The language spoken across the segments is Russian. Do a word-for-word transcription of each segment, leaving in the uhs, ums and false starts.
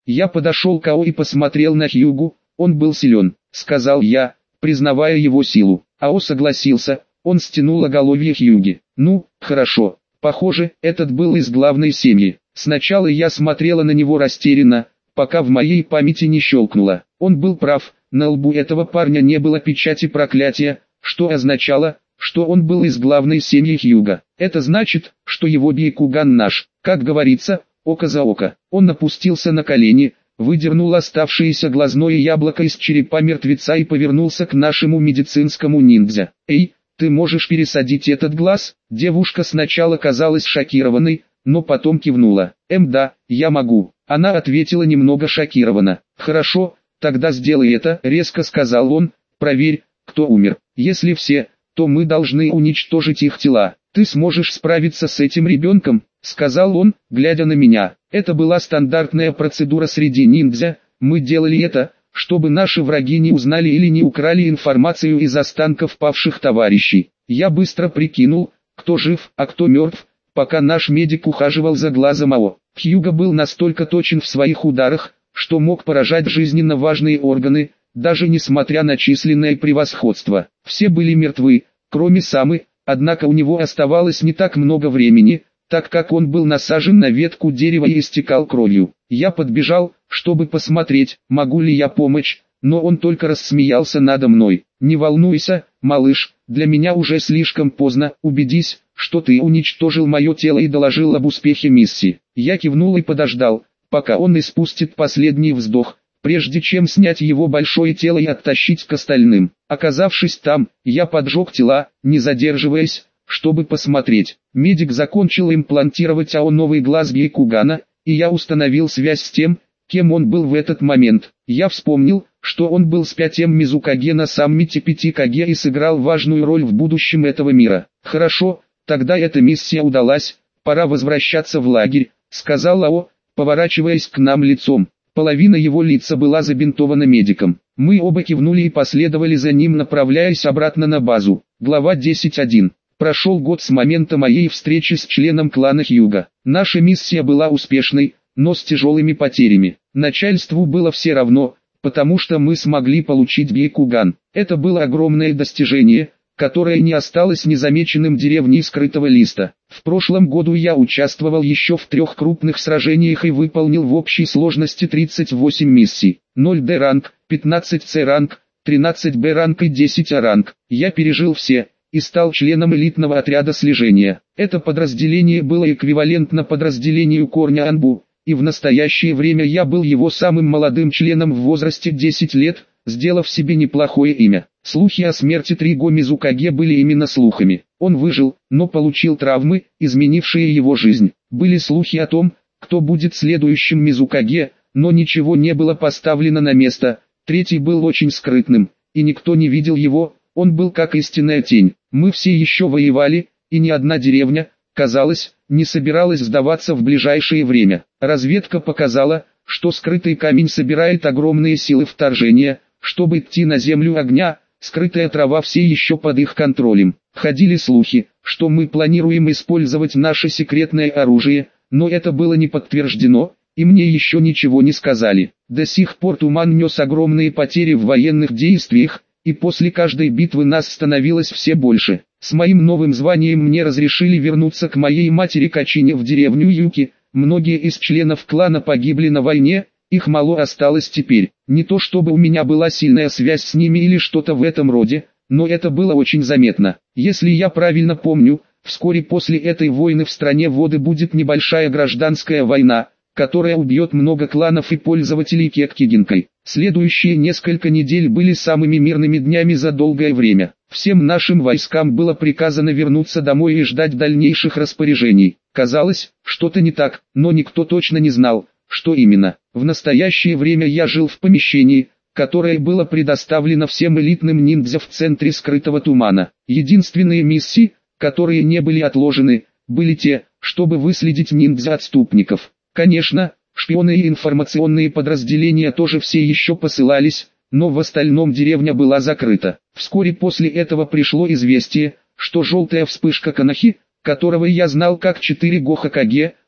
Я подошел к Ао и посмотрел на Хьюгу. Он был силен, сказал я, признавая его силу. Ао согласился, он стянул оголовье Хьюги. Ну, хорошо, похоже, этот был из главной семьи. Сначала я смотрела на него растерянно, пока в моей памяти не щелкнуло. Он был прав, на лбу этого парня не было печати проклятия, что означало, что он был из главной семьи Хьюга. Это значит, что его Бейкуган наш, как говорится, око за око. Он опустился на колени, выдернул оставшееся глазное яблоко из черепа мертвеца и повернулся к нашему медицинскому ниндзя. «Эй, ты можешь пересадить этот глаз?» Девушка сначала казалась шокированной, но потом кивнула. «Эм да, я могу». Она ответила немного шокированно. «Хорошо, тогда сделай это», — резко сказал он. «Проверь, кто умер. Если все, то мы должны уничтожить их тела. Ты сможешь справиться с этим ребенком?» — сказал он, глядя на меня. Это была стандартная процедура среди ниндзя. Мы делали это, чтобы наши враги не узнали или не украли информацию из останков павших товарищей. Я быстро прикинул, кто жив, а кто мертв, пока наш медик ухаживал за глазом Ао. Хьюго был настолько точен в своих ударах, что мог поражать жизненно важные органы, даже несмотря на численное превосходство. Все были мертвы, кроме Самы, однако у него оставалось не так много времени, так как он был насажен на ветку дерева и истекал кровью. Я подбежал, чтобы посмотреть, могу ли я помочь, но он только рассмеялся надо мной. «Не волнуйся, малыш, для меня уже слишком поздно, убедись, что ты уничтожил мое тело и доложил об успехе миссии». Я кивнул и подождал, пока он испустит последний вздох, прежде чем снять его большое тело и оттащить к остальным. Оказавшись там, я поджег тела, не задерживаясь, чтобы посмотреть. Медик закончил имплантировать Ао новый глаз Бейкугана, и я установил связь с тем, кем он был в этот момент. Я вспомнил, что он был с пятем Мизукаге на саммите пяти Каге и сыграл важную роль в будущем этого мира. «Хорошо, тогда эта миссия удалась, пора возвращаться в лагерь», — сказал Ао, поворачиваясь к нам лицом. Половина его лица была забинтована медиком. Мы оба кивнули и последовали за ним, направляясь обратно на базу. Глава десять точка один. Прошел год с момента моей встречи с членом клана Хьюга. Наша миссия была успешной, но с тяжелыми потерями. Начальству было все равно, потому что мы смогли получить Бейкуган. Это было огромное достижение, которое не осталось незамеченным деревней Скрытого Листа. В прошлом году я участвовал еще в трех крупных сражениях и выполнил в общей сложности тридцать восемь миссий. ноль дэ ранг, пятнадцать цэ ранг, тринадцать бэ ранг и десять а ранг. Я пережил все и стал членом элитного отряда слежения. Это подразделение было эквивалентно подразделению Корня Анбу, и в настоящее время я был его самым молодым членом в возрасте десять лет, сделав себе неплохое имя. Слухи о смерти Триго Мизукаге были именно слухами. Он выжил, но получил травмы, изменившие его жизнь. Были слухи о том, кто будет следующим Мизукаге, но ничего не было поставлено на место. Третий был очень скрытным, и никто не видел его, он был как истинная тень. Мы все еще воевали, и ни одна деревня, казалось, не собиралась сдаваться в ближайшее время. Разведка показала, что скрытый камень собирает огромные силы вторжения, чтобы идти на землю огня. Скрытая трава все еще под их контролем. Ходили слухи, что мы планируем использовать наше секретное оружие, но это было не подтверждено, и мне еще ничего не сказали. До сих пор Туман нес огромные потери в военных действиях, и после каждой битвы нас становилось все больше. С моим новым званием мне разрешили вернуться к моей матери Качине в деревню Юки. Многие из членов клана погибли на войне, их мало осталось теперь. Не то чтобы у меня была сильная связь с ними или что-то в этом роде, но это было очень заметно. Если я правильно помню, вскоре после этой войны в стране Воды будет небольшая гражданская война, которая убьет много кланов и пользователей Кеккигинкой. Следующие несколько недель были самыми мирными днями за долгое время. Всем нашим войскам было приказано вернуться домой и ждать дальнейших распоряжений. Казалось, что-то не так, но никто точно не знал, что именно. В настоящее время я жил в помещении, которое было предоставлено всем элитным ниндзя в центре Скрытого Тумана. Единственные миссии, которые не были отложены, были те, чтобы выследить ниндзя-отступников. Конечно, шпионы и информационные подразделения тоже все еще посылались, но в остальном деревня была закрыта. Вскоре после этого пришло известие, что желтая вспышка Канахи, которого я знал как четыре го Хокаге,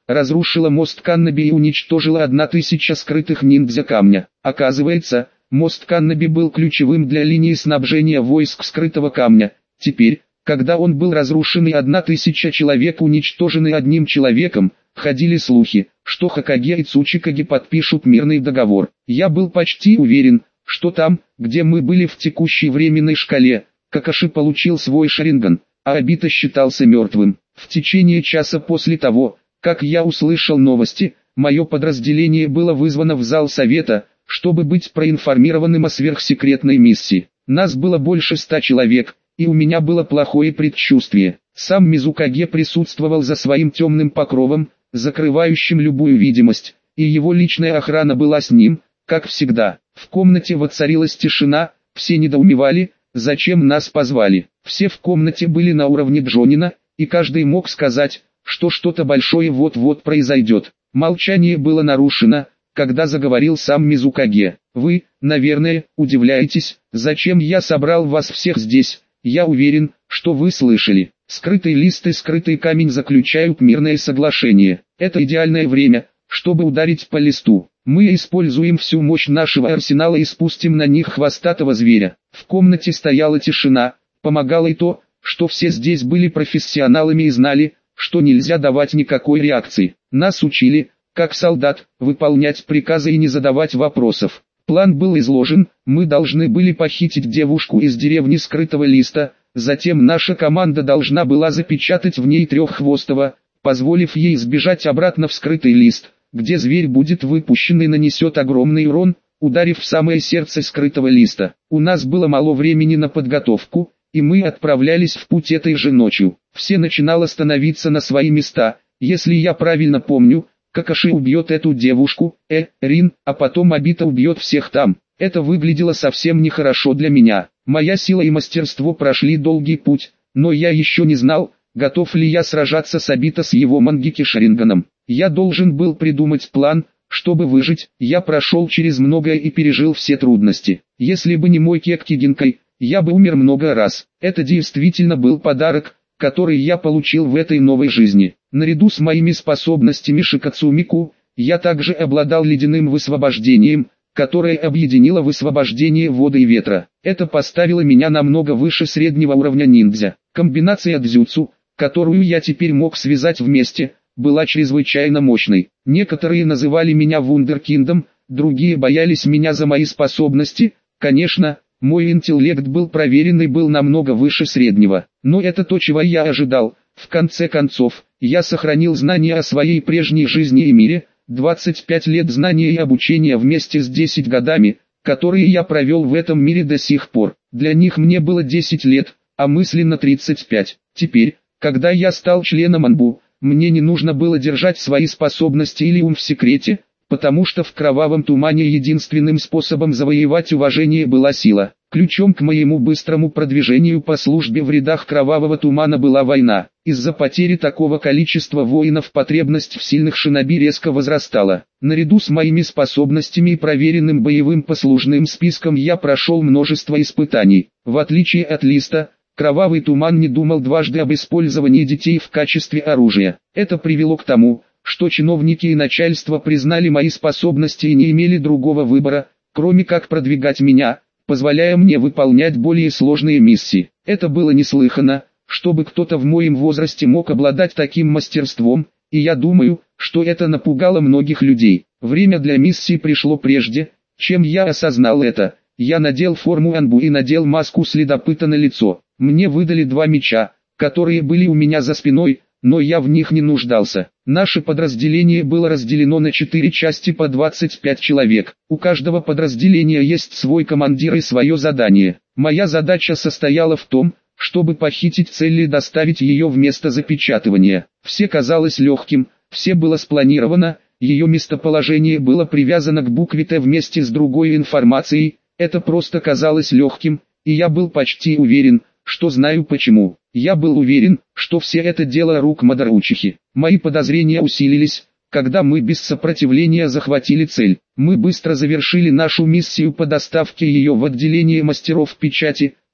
разрушила мост Каннаби и уничтожила одна тысяча скрытых ниндзя камня. Оказывается, мост Каннаби был ключевым для линии снабжения войск скрытого камня. Теперь, когда он был разрушен и одна тысяча человек уничтожены одним человеком, ходили слухи, что Хокаге и Цучикаге подпишут мирный договор. Я был почти уверен, что там, где мы были в текущей временной шкале, Какаши получил свой Шаринган, а Обита считался мертвым. В течение часа после того, как я услышал новости, мое подразделение было вызвано в зал совета, чтобы быть проинформированным о сверхсекретной миссии. Нас было больше ста человек, и у меня было плохое предчувствие. Сам Мизукаге присутствовал за своим темным покровом, закрывающим любую видимость, и его личная охрана была с ним, как всегда. В комнате воцарилась тишина, все недоумевали, зачем нас позвали. Все в комнате были на уровне Джонина, и каждый мог сказать, что что-то большое вот-вот произойдет. Молчание было нарушено, когда заговорил сам Мизукаге. «Вы, наверное, удивляетесь, зачем я собрал вас всех здесь. Я уверен, что вы слышали. Скрытый лист и скрытый камень заключают мирное соглашение. Это идеальное время, чтобы ударить по листу. Мы используем всю мощь нашего арсенала и спустим на них хвостатого зверя». В комнате стояла тишина, помогало и то, что все здесь были профессионалами и знали, что нельзя давать никакой реакции. Нас учили, как солдат, выполнять приказы и не задавать вопросов. План был изложен, мы должны были похитить девушку из деревни Скрытого Листа, затем наша команда должна была запечатать в ней треххвостого, позволив ей сбежать обратно в Скрытый Лист, где зверь будет выпущен и нанесет огромный урон, ударив в самое сердце Скрытого Листа. У нас было мало времени на подготовку, и мы отправлялись в путь этой же ночью. Все начинало становиться на свои места, если я правильно помню. Какаши убьет эту девушку, э, Рин, а потом Обита убьет всех там. Это выглядело совсем нехорошо для меня. Моя сила и мастерство прошли долгий путь, но я еще не знал, готов ли я сражаться с Обита с его Мангеки Шаринганом. Я должен был придумать план, чтобы выжить. Я прошел через многое и пережил все трудности. Если бы не мой Кекки Гинкай, я бы умер много раз. Это действительно был подарок, который я получил в этой новой жизни. Наряду с моими способностями Шикацумику, я также обладал ледяным высвобождением, которое объединило высвобождение воды и ветра. Это поставило меня намного выше среднего уровня ниндзя. Комбинация дзюцу, которую я теперь мог связать вместе, была чрезвычайно мощной. Некоторые называли меня вундеркиндом, другие боялись меня за мои способности. Конечно, мой интеллект был проверен и был намного выше среднего, но это то, чего я ожидал. В конце концов, я сохранил знания о своей прежней жизни и мире, двадцать пять лет знания и обучения вместе с десятью годами, которые я провел в этом мире до сих пор. Для них мне было десять лет, а мысленно тридцать пять. Теперь, когда я стал членом Анбу, мне не нужно было держать свои способности или ум в секрете, потому что в Кровавом Тумане единственным способом завоевать уважение была сила. Ключом к моему быстрому продвижению по службе в рядах Кровавого Тумана была война. Из-за потери такого количества воинов потребность в сильных шиноби резко возрастала. Наряду с моими способностями и проверенным боевым послужным списком я прошел множество испытаний. В отличие от Листа, Кровавый Туман не думал дважды об использовании детей в качестве оружия. Это привело к тому, что чиновники и начальство признали мои способности и не имели другого выбора, кроме как продвигать меня, позволяя мне выполнять более сложные миссии. Это было неслыханно, чтобы кто-то в моем возрасте мог обладать таким мастерством, и я думаю, что это напугало многих людей. Время для миссии пришло прежде, чем я осознал это. Я надел форму Анбу и надел маску следопыта на лицо. Мне выдали два меча, которые были у меня за спиной, но я в них не нуждался. Наше подразделение было разделено на четыре части по двадцать пять человек. У каждого подразделения есть свой командир и свое задание. Моя задача состояла в том, чтобы похитить цель и доставить ее в место запечатывания. Все казалось легким, все было спланировано, ее местоположение было привязано к букве Т вместе с другой информацией. Это просто казалось легким, и я был почти уверен, что знаю почему. Я был уверен, что все это дело рук Мадаручихи. Мои подозрения усилились, когда мы без сопротивления захватили цель. Мы быстро завершили нашу миссию по доставке ее в отделение мастеров печати,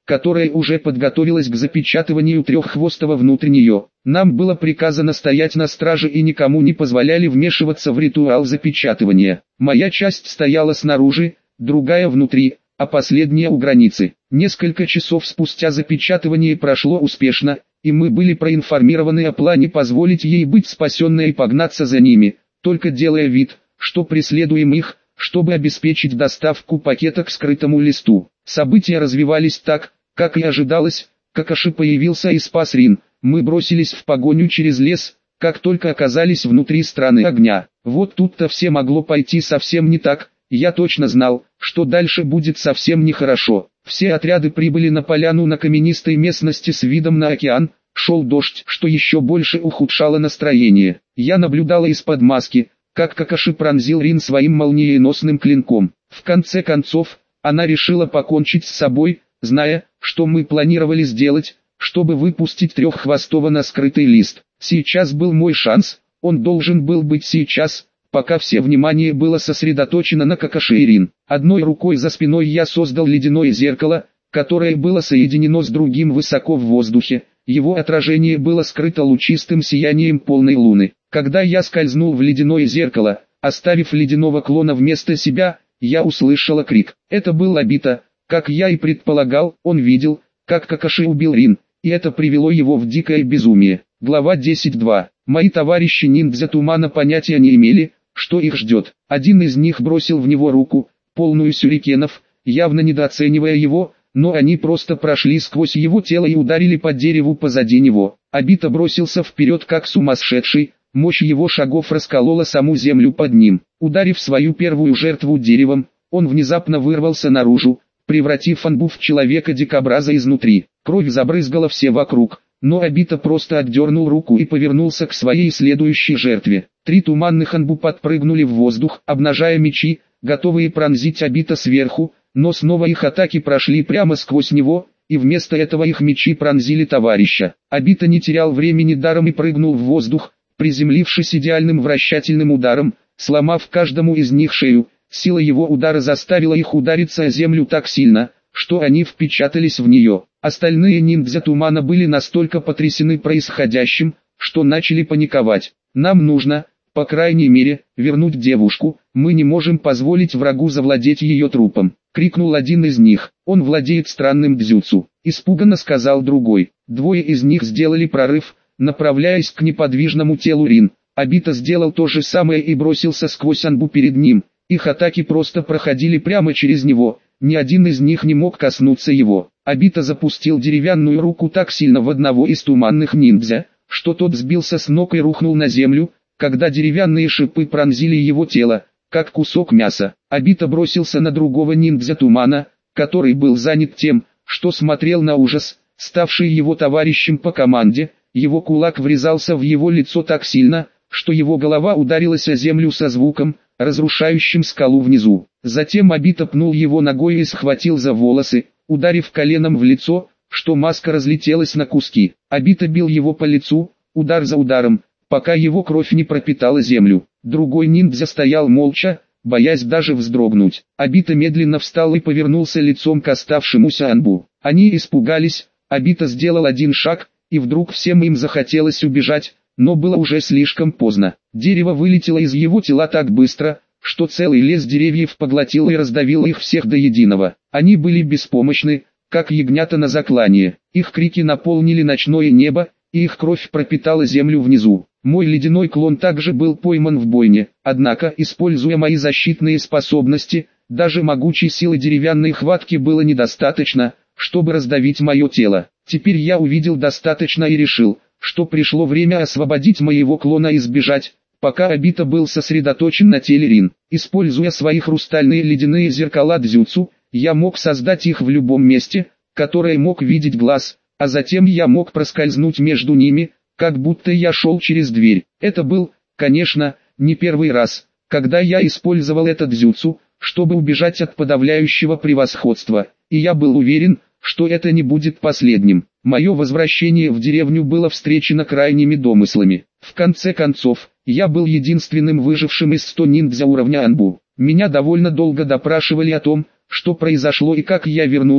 которая уже подготовилась к запечатыванию треххвостого внутрь нее. Нам было приказано стоять на страже и никому не позволяли вмешиваться в ритуал запечатывания. Моя часть стояла снаружи, другая внутри, а последняя у границы. Несколько часов спустя запечатывание прошло успешно, и мы были проинформированы о плане позволить ей быть спасенной и погнаться за ними, только делая вид, что преследуем их, чтобы обеспечить доставку пакета к скрытому листу. События развивались так, как и ожидалось. Какаши появился и спас Рин. Мы бросились в погоню через лес, как только оказались внутри страны огня. Вот тут-то все могло пойти совсем не так. Я точно знал, что дальше будет совсем нехорошо. Все отряды прибыли на поляну на каменистой местности с видом на океан. Шел дождь, что еще больше ухудшало настроение. Я наблюдала из-под маски, как Какаши пронзил Рин своим молниеносным клинком. В конце концов, она решила покончить с собой, зная, что мы планировали сделать, чтобы выпустить треххвостого на скрытый лист. Сейчас был мой шанс, он должен был быть сейчас, пока все внимание было сосредоточено на Какаши и Рин. Одной рукой за спиной я создал ледяное зеркало, которое было соединено с другим высоко в воздухе. Его отражение было скрыто лучистым сиянием полной луны. Когда я скользнул в ледяное зеркало, оставив ледяного клона вместо себя, я услышала крик. Это был Обита. Как я и предполагал, он видел, как Какаши убил Рин, и это привело его в дикое безумие. Глава десять точка два. Мои товарищи ниндзя тумана понятия не имели, что их ждет. Один из них бросил в него руку, полную сюрикенов, явно недооценивая его, но они просто прошли сквозь его тело и ударили по дереву позади него. Обита бросился вперед как сумасшедший, мощь его шагов расколола саму землю под ним. Ударив свою первую жертву деревом, он внезапно вырвался наружу, превратив Анбу в человека-дикобраза изнутри. Кровь забрызгала все вокруг, но Обита просто отдернул руку и повернулся к своей следующей жертве. Три туманных Анбу подпрыгнули в воздух, обнажая мечи, готовые пронзить Обита сверху, но снова их атаки прошли прямо сквозь него, и вместо этого их мечи пронзили товарища. Обита не терял времени даром и прыгнул в воздух, приземлившись идеальным вращательным ударом, сломав каждому из них шею. Сила его удара заставила их удариться о землю так сильно, что они впечатались в нее. Остальные ниндзя тумана были настолько потрясены происходящим, что начали паниковать. «Нам нужно, по крайней мере, вернуть девушку, мы не можем позволить врагу завладеть ее трупом», — крикнул один из них. «Он владеет странным дзюцу», — испуганно сказал другой. Двое из них сделали прорыв, направляясь к неподвижному телу Рин. Обита сделал то же самое и бросился сквозь Анбу перед ним. Их атаки просто проходили прямо через него, ни один из них не мог коснуться его. Обита запустил деревянную руку так сильно в одного из туманных ниндзя, что тот сбился с ног и рухнул на землю, когда деревянные шипы пронзили его тело, как кусок мяса. Обита бросился на другого ниндзя тумана, который был занят тем, что смотрел на ужас, ставший его товарищем по команде. Его кулак врезался в его лицо так сильно, что его голова ударилась о землю со звуком, разрушающим скалу внизу. Затем Обита пнул его ногой и схватил за волосы, ударив коленом в лицо, что маска разлетелась на куски. Обита бил его по лицу, удар за ударом, пока его кровь не пропитала землю. Другой ниндзя стоял молча, боясь даже вздрогнуть. Обита медленно встал и повернулся лицом к оставшемуся Анбу. Они испугались, Обита сделал один шаг, и вдруг всем им захотелось убежать, но было уже слишком поздно. Дерево вылетело из его тела так быстро, что целый лес деревьев поглотил и раздавил их всех до единого. Они были беспомощны, как ягнята на заклание. Их крики наполнили ночное небо, и их кровь пропитала землю внизу. Мой ледяной клон также был пойман в бойне, однако, используя мои защитные способности, даже могучей силы деревянной хватки было недостаточно, чтобы раздавить мое тело. Теперь я увидел достаточно и решил, что пришло время освободить моего клона и сбежать, пока Обита был сосредоточен на теле Рин. Используя свои хрустальные ледяные зеркала дзюцу, я мог создать их в любом месте, которое мог видеть глаз, а затем я мог проскользнуть между ними, как будто я шел через дверь. Это был, конечно, не первый раз, когда я использовал это дзюцу, чтобы убежать от подавляющего превосходства, и я был уверен, что это не будет последним. Мое возвращение в деревню было встречено крайними домыслами. В конце концов, я был единственным выжившим из ста ниндзя уровня Анбу. Меня довольно долго допрашивали о том, что произошло и как я вернулся,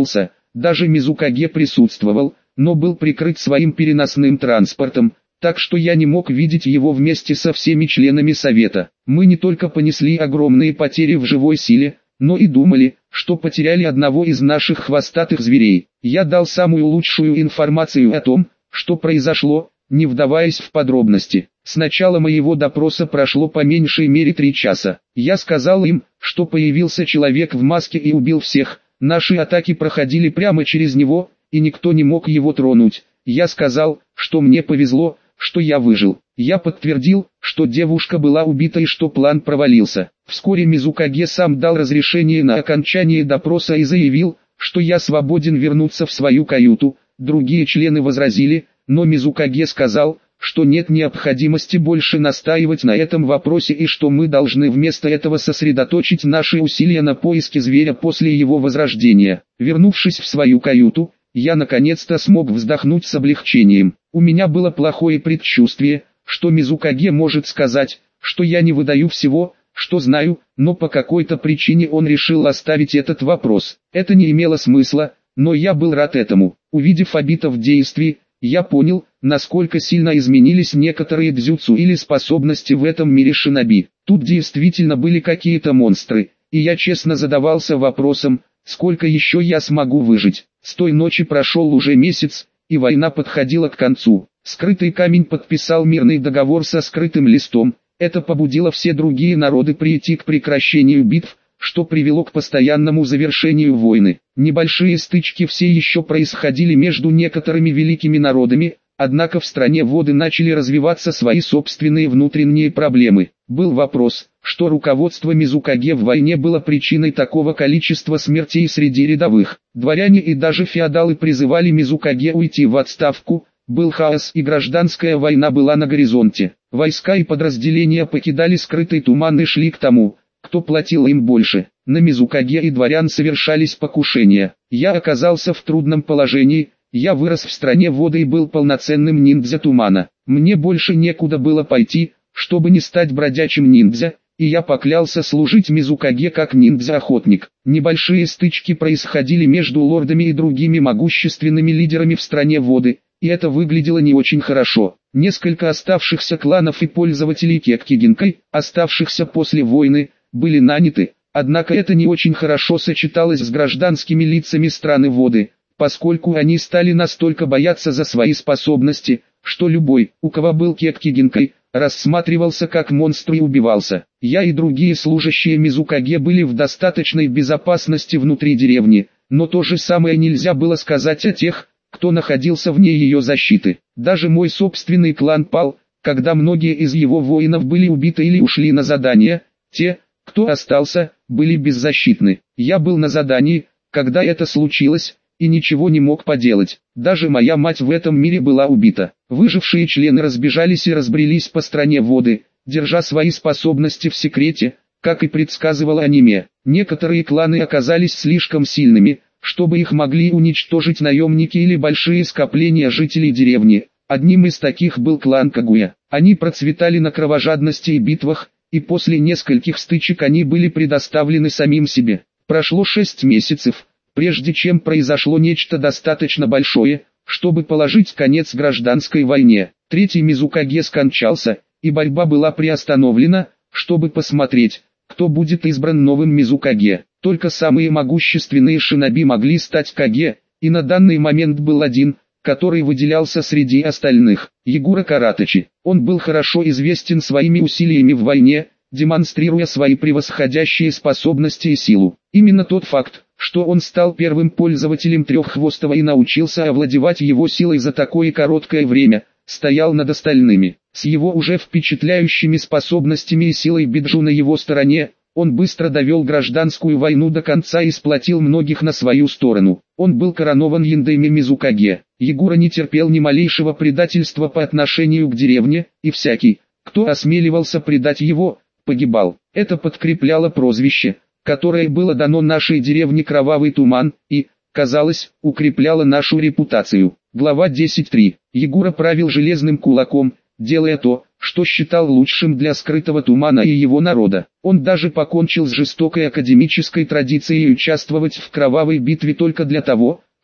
даже Мизукаге присутствовал, но был прикрыт своим переносным транспортом, так что я не мог видеть его вместе со всеми членами совета. Мы не только понесли огромные потери в живой силе, но и думали, что потеряли одного из наших хвостатых зверей. Я дал самую лучшую информацию о том, что произошло, не вдаваясь в подробности. С начала моего допроса прошло по меньшей мере три часа. Я сказал им, что появился человек в маске и убил всех. Наши атаки проходили прямо через него, и никто не мог его тронуть. Я сказал, что мне повезло, что я выжил. Я подтвердил, что девушка была убита и что план провалился. Вскоре Мизукаге сам дал разрешение на окончание допроса и заявил, что я свободен вернуться в свою каюту. Другие члены возразили, но Мизукаге сказал, что нет необходимости больше настаивать на этом вопросе и что мы должны вместо этого сосредоточить наши усилия на поиске зверя после его возрождения. Вернувшись в свою каюту, я наконец-то смог вздохнуть с облегчением. У меня было плохое предчувствие, что Мизукаге может сказать, что я не выдаю всего, что знаю, но по какой-то причине он решил оставить этот вопрос. Это не имело смысла, но я был рад этому. Увидев Обита в действии, я понял, насколько сильно изменились некоторые дзюцу или способности в этом мире шиноби. Тут действительно были какие-то монстры, и я честно задавался вопросом, сколько еще я смогу выжить. С той ночи прошел уже месяц, и война подходила к концу. Скрытый камень подписал мирный договор со скрытым листом. Это побудило все другие народы прийти к прекращению битв, что привело к постоянному завершению войны. Небольшие стычки все еще происходили между некоторыми великими народами, однако в стране воды начали развиваться свои собственные внутренние проблемы. Был вопрос, что руководство Мизукаге в войне было причиной такого количества смертей среди рядовых. Дворяне и даже феодалы призывали Мизукаге уйти в отставку. Был хаос и гражданская война была на горизонте. Войска и подразделения покидали скрытый туман и шли к тому, кто платил им больше. На Мизукаге и дворян совершались покушения. Я оказался в трудном положении. Я вырос в стране воды и был полноценным ниндзя тумана. Мне больше некуда было пойти, чтобы не стать бродячим ниндзя, и я поклялся служить Мизукаге как ниндзя-охотник. Небольшие стычки происходили между лордами и другими могущественными лидерами в стране воды, и это выглядело не очень хорошо. Несколько оставшихся кланов и пользователей Кекки-гинкай, оставшихся после войны, были наняты, однако это не очень хорошо сочеталось с гражданскими лицами страны воды, поскольку они стали настолько бояться за свои способности, что любой, у кого был Кекки-гинкай, рассматривался как монстр и убивался. Я и другие служащие Мизукаге были в достаточной безопасности внутри деревни, но то же самое нельзя было сказать о тех, кто находился вне ее защиты. Даже мой собственный клан пал, когда многие из его воинов были убиты или ушли на задание. Те, кто остался, были беззащитны. Я был на задании, когда это случилось, и ничего не мог поделать. Даже моя мать в этом мире была убита. Выжившие члены разбежались и разбрелись по стране воды, держа свои способности в секрете, как и предсказывало аниме. Некоторые кланы оказались слишком сильными, чтобы их могли уничтожить наемники или большие скопления жителей деревни. Одним из таких был клан Кагуя. Они процветали на кровожадности и битвах, и после нескольких стычек они были предоставлены самим себе. Прошло шесть месяцев, прежде чем произошло нечто достаточно большое, чтобы положить конец гражданской войне. Третий Мизукаге скончался, и борьба была приостановлена, чтобы посмотреть, кто будет избран новым Мизукаге. Только самые могущественные шиноби могли стать Каге, и на данный момент был один, который выделялся среди остальных – Ягура Каратачи. Он был хорошо известен своими усилиями в войне, демонстрируя свои превосходящие способности и силу. Именно тот факт, что он стал первым пользователем треххвостого и научился овладевать его силой за такое короткое время, стоял над остальными. С его уже впечатляющими способностями и силой Биджу на его стороне, он быстро довел гражданскую войну до конца и сплотил многих на свою сторону. Он был коронован Яндайми Мизукаге. Ягура не терпел ни малейшего предательства по отношению к деревне, и всякий, кто осмеливался предать его, погибал. Это подкрепляло прозвище, которое было дано нашей деревне Кровавый Туман, и, казалось, укрепляло нашу репутацию. Глава десять точка три. Ягура правил железным кулаком, делая то, что считал лучшим для скрытого тумана и его народа. Он даже покончил с жестокой академической традицией участвовать в кровавой битве только для того,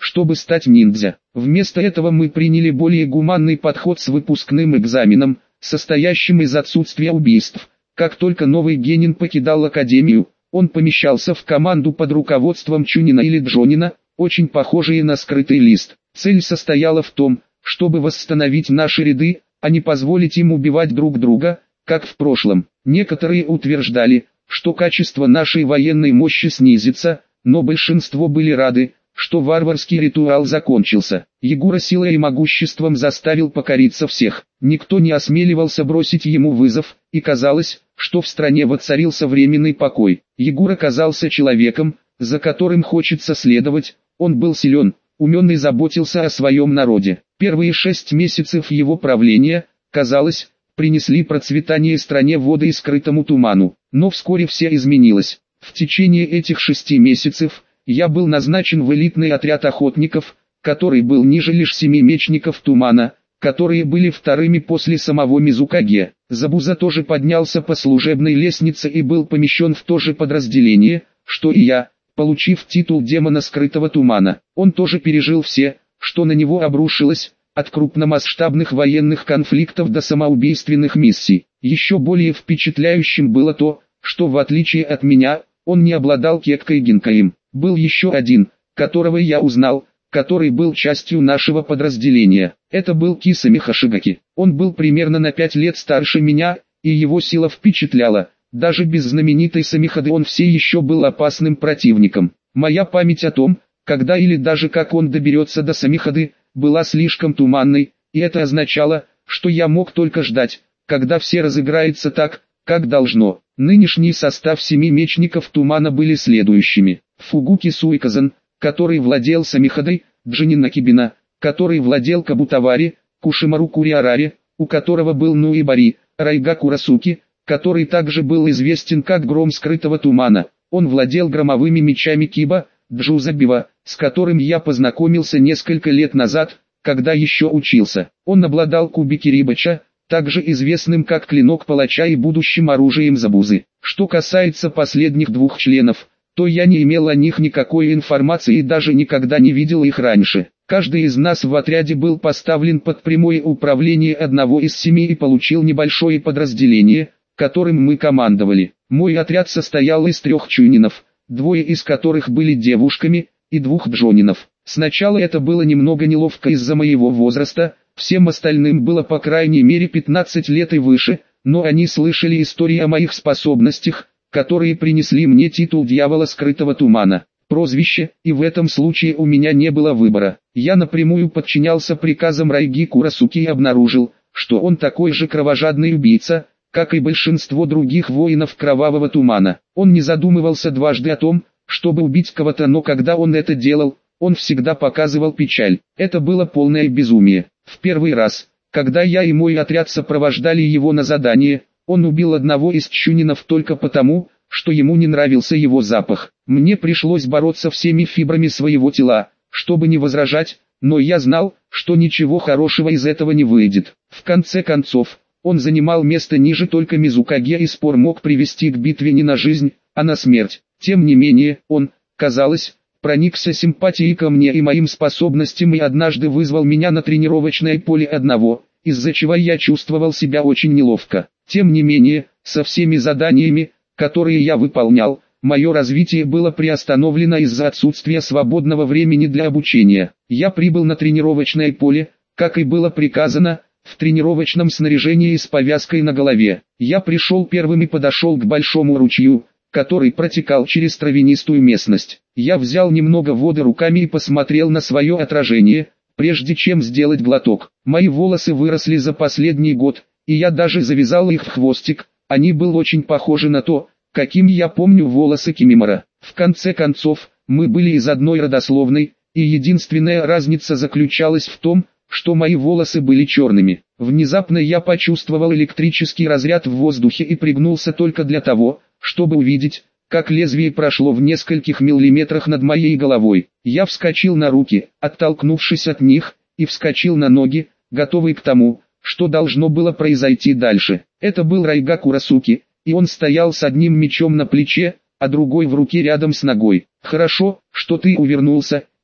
чтобы стать ниндзя. Вместо этого мы приняли более гуманный подход с выпускным экзаменом, состоящим из отсутствия убийств. Как только новый генин покидал академию, он помещался в команду под руководством Чунина или Джонина, очень похожие на скрытый лист. Цель состояла в том, чтобы восстановить наши ряды, а не позволить им убивать друг друга, как в прошлом. Некоторые утверждали, что качество нашей военной мощи снизится, но большинство были рады, что варварский ритуал закончился. Егора силой и могуществом заставил покориться всех. Никто не осмеливался бросить ему вызов, и казалось, что в стране воцарился временный покой. Егор оказался человеком, за которым хочется следовать. Он был силен, умен и заботился о своем народе. Первые шесть месяцев его правления, казалось, принесли процветание стране воды и скрытому туману. Но вскоре все изменилось. В течение этих шести месяцев я был назначен в элитный отряд охотников, который был ниже лишь семи мечников тумана, которые были вторыми после самого Мизукаге. Забуза тоже поднялся по служебной лестнице и был помещен в то же подразделение, что и я, получив титул демона скрытого тумана. Он тоже пережил все, что на него обрушилось, от крупномасштабных военных конфликтов до самоубийственных миссий. Еще более впечатляющим было то, что в отличие от меня, он не обладал кеккой гинкаем. Был еще один, которого я узнал, который был частью нашего подразделения. Это был Кисами Хашигаки. Он был примерно на пять лет старше меня, и его сила впечатляла. Даже без знаменитой Самихады он все еще был опасным противником. Моя память о том, когда или даже как он доберется до Самихады, была слишком туманной, и это означало, что я мог только ждать, когда все разыграется так, как должно. Нынешний состав семи мечников тумана были следующими: Фугуки Суиказан, который владел Самихадой, Джинин Накибина, который владел Кабутавари, Кушимару Куриарари, у которого был Нуибари, Райга Курасуки, который также был известен как Гром скрытого тумана. Он владел громовыми мечами Киба, Джузабива, с которым я познакомился несколько лет назад, когда еще учился. Он обладал Кубики Рибача, также известным как Клинок Палача и будущим оружием Забузы. Что касается последних двух членов, то я не имел о них никакой информации и даже никогда не видел их раньше. Каждый из нас в отряде был поставлен под прямое управление одного из семи и получил небольшое подразделение, которым мы командовали. Мой отряд состоял из трех чунинов, двое из которых были девушками, и двух джонинов. Сначала это было немного неловко из-за моего возраста, всем остальным было по крайней мере пятнадцать лет и выше, но они слышали истории о моих способностях, которые принесли мне титул дьявола скрытого тумана, прозвище, и в этом случае у меня не было выбора. Я напрямую подчинялся приказам Райги Курасуки и обнаружил, что он такой же кровожадный убийца, как и большинство других воинов кровавого тумана. Он не задумывался дважды о том, чтобы убить кого-то, но когда он это делал, он всегда показывал печаль. Это было полное безумие. В первый раз, когда я и мой отряд сопровождали его на задание, он убил одного из чунинов только потому, что ему не нравился его запах. Мне пришлось бороться всеми фибрами своего тела, чтобы не возражать, но я знал, что ничего хорошего из этого не выйдет. В конце концов, он занимал место ниже только Мизукаге, и спор мог привести к битве не на жизнь, а на смерть. Тем не менее, он, казалось, проникся симпатией ко мне и моим способностям и однажды вызвал меня на тренировочное поле одного, из-за чего я чувствовал себя очень неловко. Тем не менее, со всеми заданиями, которые я выполнял, мое развитие было приостановлено из-за отсутствия свободного времени для обучения. Я прибыл на тренировочное поле, как и было приказано, в тренировочном снаряжении и с повязкой на голове. Я пришел первым и подошел к большому ручью, который протекал через травянистую местность. Я взял немного воды руками и посмотрел на свое отражение, прежде чем сделать глоток. Мои волосы выросли за последний год, и я даже завязал их в хвостик. Они были очень похожи на то, каким я помню волосы Кимимора. В конце концов, мы были из одной родословной, и единственная разница заключалась в том, что мои волосы были черными. Внезапно я почувствовал электрический разряд в воздухе и пригнулся только для того, чтобы увидеть, как лезвие прошло в нескольких миллиметрах над моей головой. Я вскочил на руки, оттолкнувшись от них, и вскочил на ноги, готовый к тому, что должно было произойти дальше. Это был Райга Курасуки, и он стоял с одним мечом на плече, а другой в руке рядом с ногой. «Хорошо, что ты увернулся,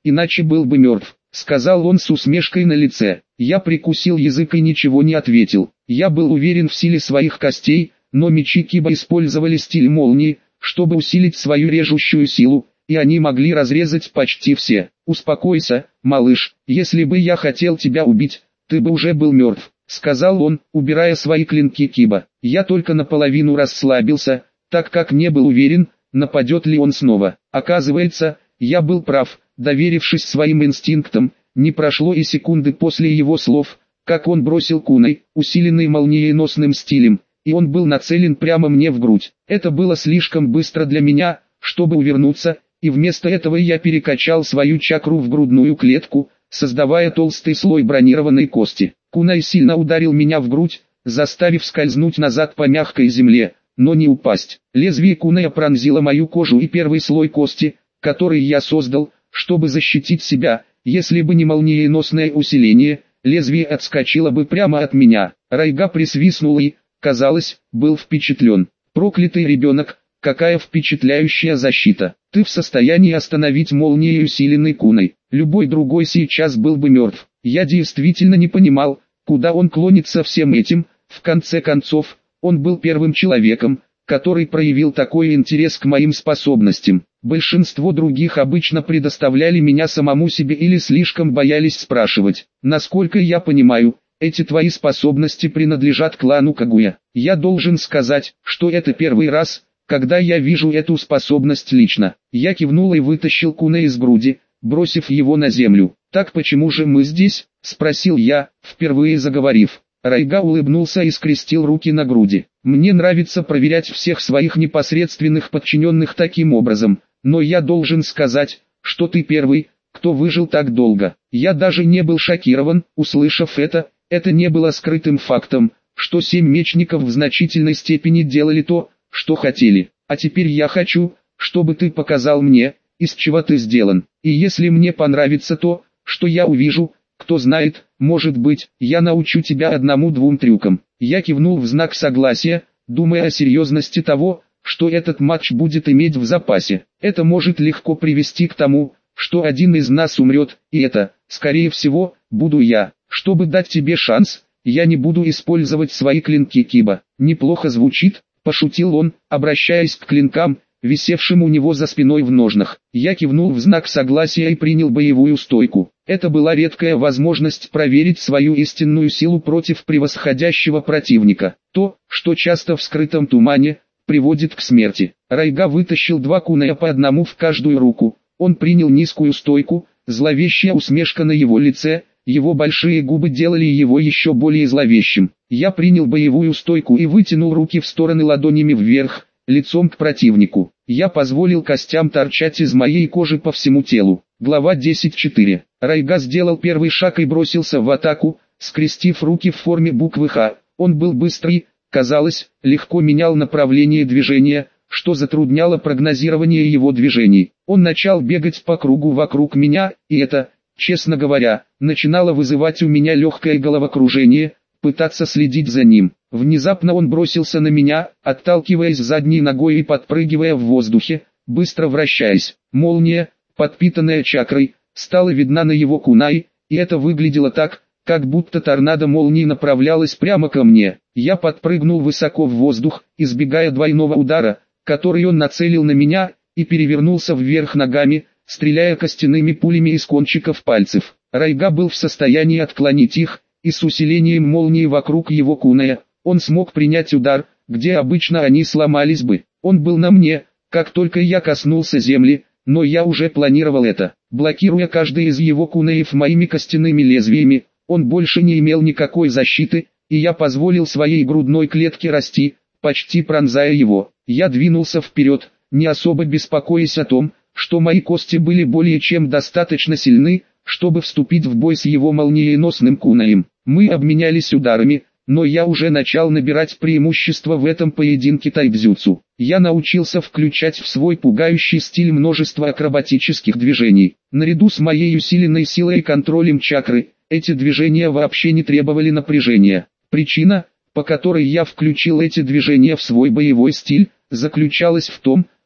иначе был бы мертв», — сказал он с усмешкой на лице. Я прикусил язык и ничего не ответил. Я был уверен в силе своих костей, но мечи Киба использовали стиль молнии, чтобы усилить свою режущую силу, и они могли разрезать почти все. «Успокойся, малыш, если бы я хотел тебя убить, ты бы уже был мертв», — сказал он, убирая свои клинки Киба. Я только наполовину расслабился, так как не был уверен, нападет ли он снова. Оказывается, я был прав, доверившись своим инстинктам. Не прошло и секунды после его слов, как он бросил куной, усиленный молниеносным стилем, и он был нацелен прямо мне в грудь. Это было слишком быстро для меня, чтобы увернуться, и вместо этого я перекачал свою чакру в грудную клетку, создавая толстый слой бронированной кости. Кунай сильно ударил меня в грудь, заставив скользнуть назад по мягкой земле, но не упасть. Лезвие куная пронзило мою кожу и первый слой кости, который я создал, чтобы защитить себя. Если бы не молниеносное усиление, лезвие отскочило бы прямо от меня. Райга присвистнул и, казалось, был впечатлен. «Проклятый ребенок, какая впечатляющая защита! Ты в состоянии остановить молнией усиленной куной. Любой другой сейчас был бы мертв». Я действительно не понимал, куда он клонится всем этим. В конце концов, он был первым человеком, который проявил такой интерес к моим способностям. Большинство других обычно предоставляли меня самому себе или слишком боялись спрашивать. Насколько я понимаю, эти твои способности принадлежат клану Кагуя. Я должен сказать, что это первый раз, когда я вижу эту способность лично. Я кивнул и вытащил куна из груди, бросив его на землю. «Так почему же мы здесь?» — спросил я, впервые заговорив. Райга улыбнулся и скрестил руки на груди. «Мне нравится проверять всех своих непосредственных подчиненных таким образом, но я должен сказать, что ты первый, кто выжил так долго». Я даже не был шокирован, услышав это. Это не было скрытым фактом, что семь мечников в значительной степени делали то, что хотели. А теперь я хочу, чтобы ты показал мне, из чего ты сделан. И если мне понравится то, что я увижу, кто знает, может быть, я научу тебя одному-двум трюкам». Я кивнул в знак согласия, думая о серьезности того, что этот матч будет иметь в запасе. Это может легко привести к тому, что один из нас умрет, и это, скорее всего, буду я. Чтобы дать тебе шанс, я не буду использовать свои клинки Киба. «Неплохо звучит», — пошутил он, обращаясь к клинкам, висевшим у него за спиной в ножнах. Я кивнул в знак согласия и принял боевую стойку. Это была редкая возможность проверить свою истинную силу против превосходящего противника. То, что часто в скрытом тумане, приводит к смерти. Райга вытащил два куная по одному в каждую руку. Он принял низкую стойку, зловещая усмешка на его лице, его большие губы делали его еще более зловещим. Я принял боевую стойку и вытянул руки в стороны ладонями вверх, лицом к противнику. Я позволил костям торчать из моей кожи по всему телу. Глава десять четыре. Райга сделал первый шаг и бросился в атаку, скрестив руки в форме буквы «Х». Он был быстрый, казалось, легко менял направление движения, что затрудняло прогнозирование его движений. Он начал бегать по кругу вокруг меня, и это, честно говоря, начинало вызывать у меня легкое головокружение, пытаться следить за ним. Внезапно он бросился на меня, отталкиваясь задней ногой и подпрыгивая в воздухе, быстро вращаясь. Молния, подпитанная чакрой, стала видна на его кунай, и это выглядело так, как будто торнадо молнии направлялась прямо ко мне. Я подпрыгнул высоко в воздух, избегая двойного удара, который он нацелил на меня, и перевернулся вверх ногами, стреляя костяными пулями из кончиков пальцев. Райга был в состоянии отклонить их, и с усилением молнии вокруг его куная, он смог принять удар, где обычно они сломались бы. Он был на мне, как только я коснулся земли, но я уже планировал это. Блокируя каждый из его кунаев моими костяными лезвиями, он больше не имел никакой защиты, и я позволил своей грудной клетке расти, почти пронзая его. Я двинулся вперед, не особо беспокоясь о том, что мои кости были более чем достаточно сильны, чтобы вступить в бой с его молниеносным кунаем. Мы обменялись ударами, но я уже начал набирать преимущество в этом поединке тайбзюцу. Я научился включать в свой пугающий стиль множество акробатических движений. Наряду с моей усиленной силой и контролем чакры, эти движения вообще не требовали напряжения. Причина, по которой я включил эти движения в свой боевой стиль, заключалась в том,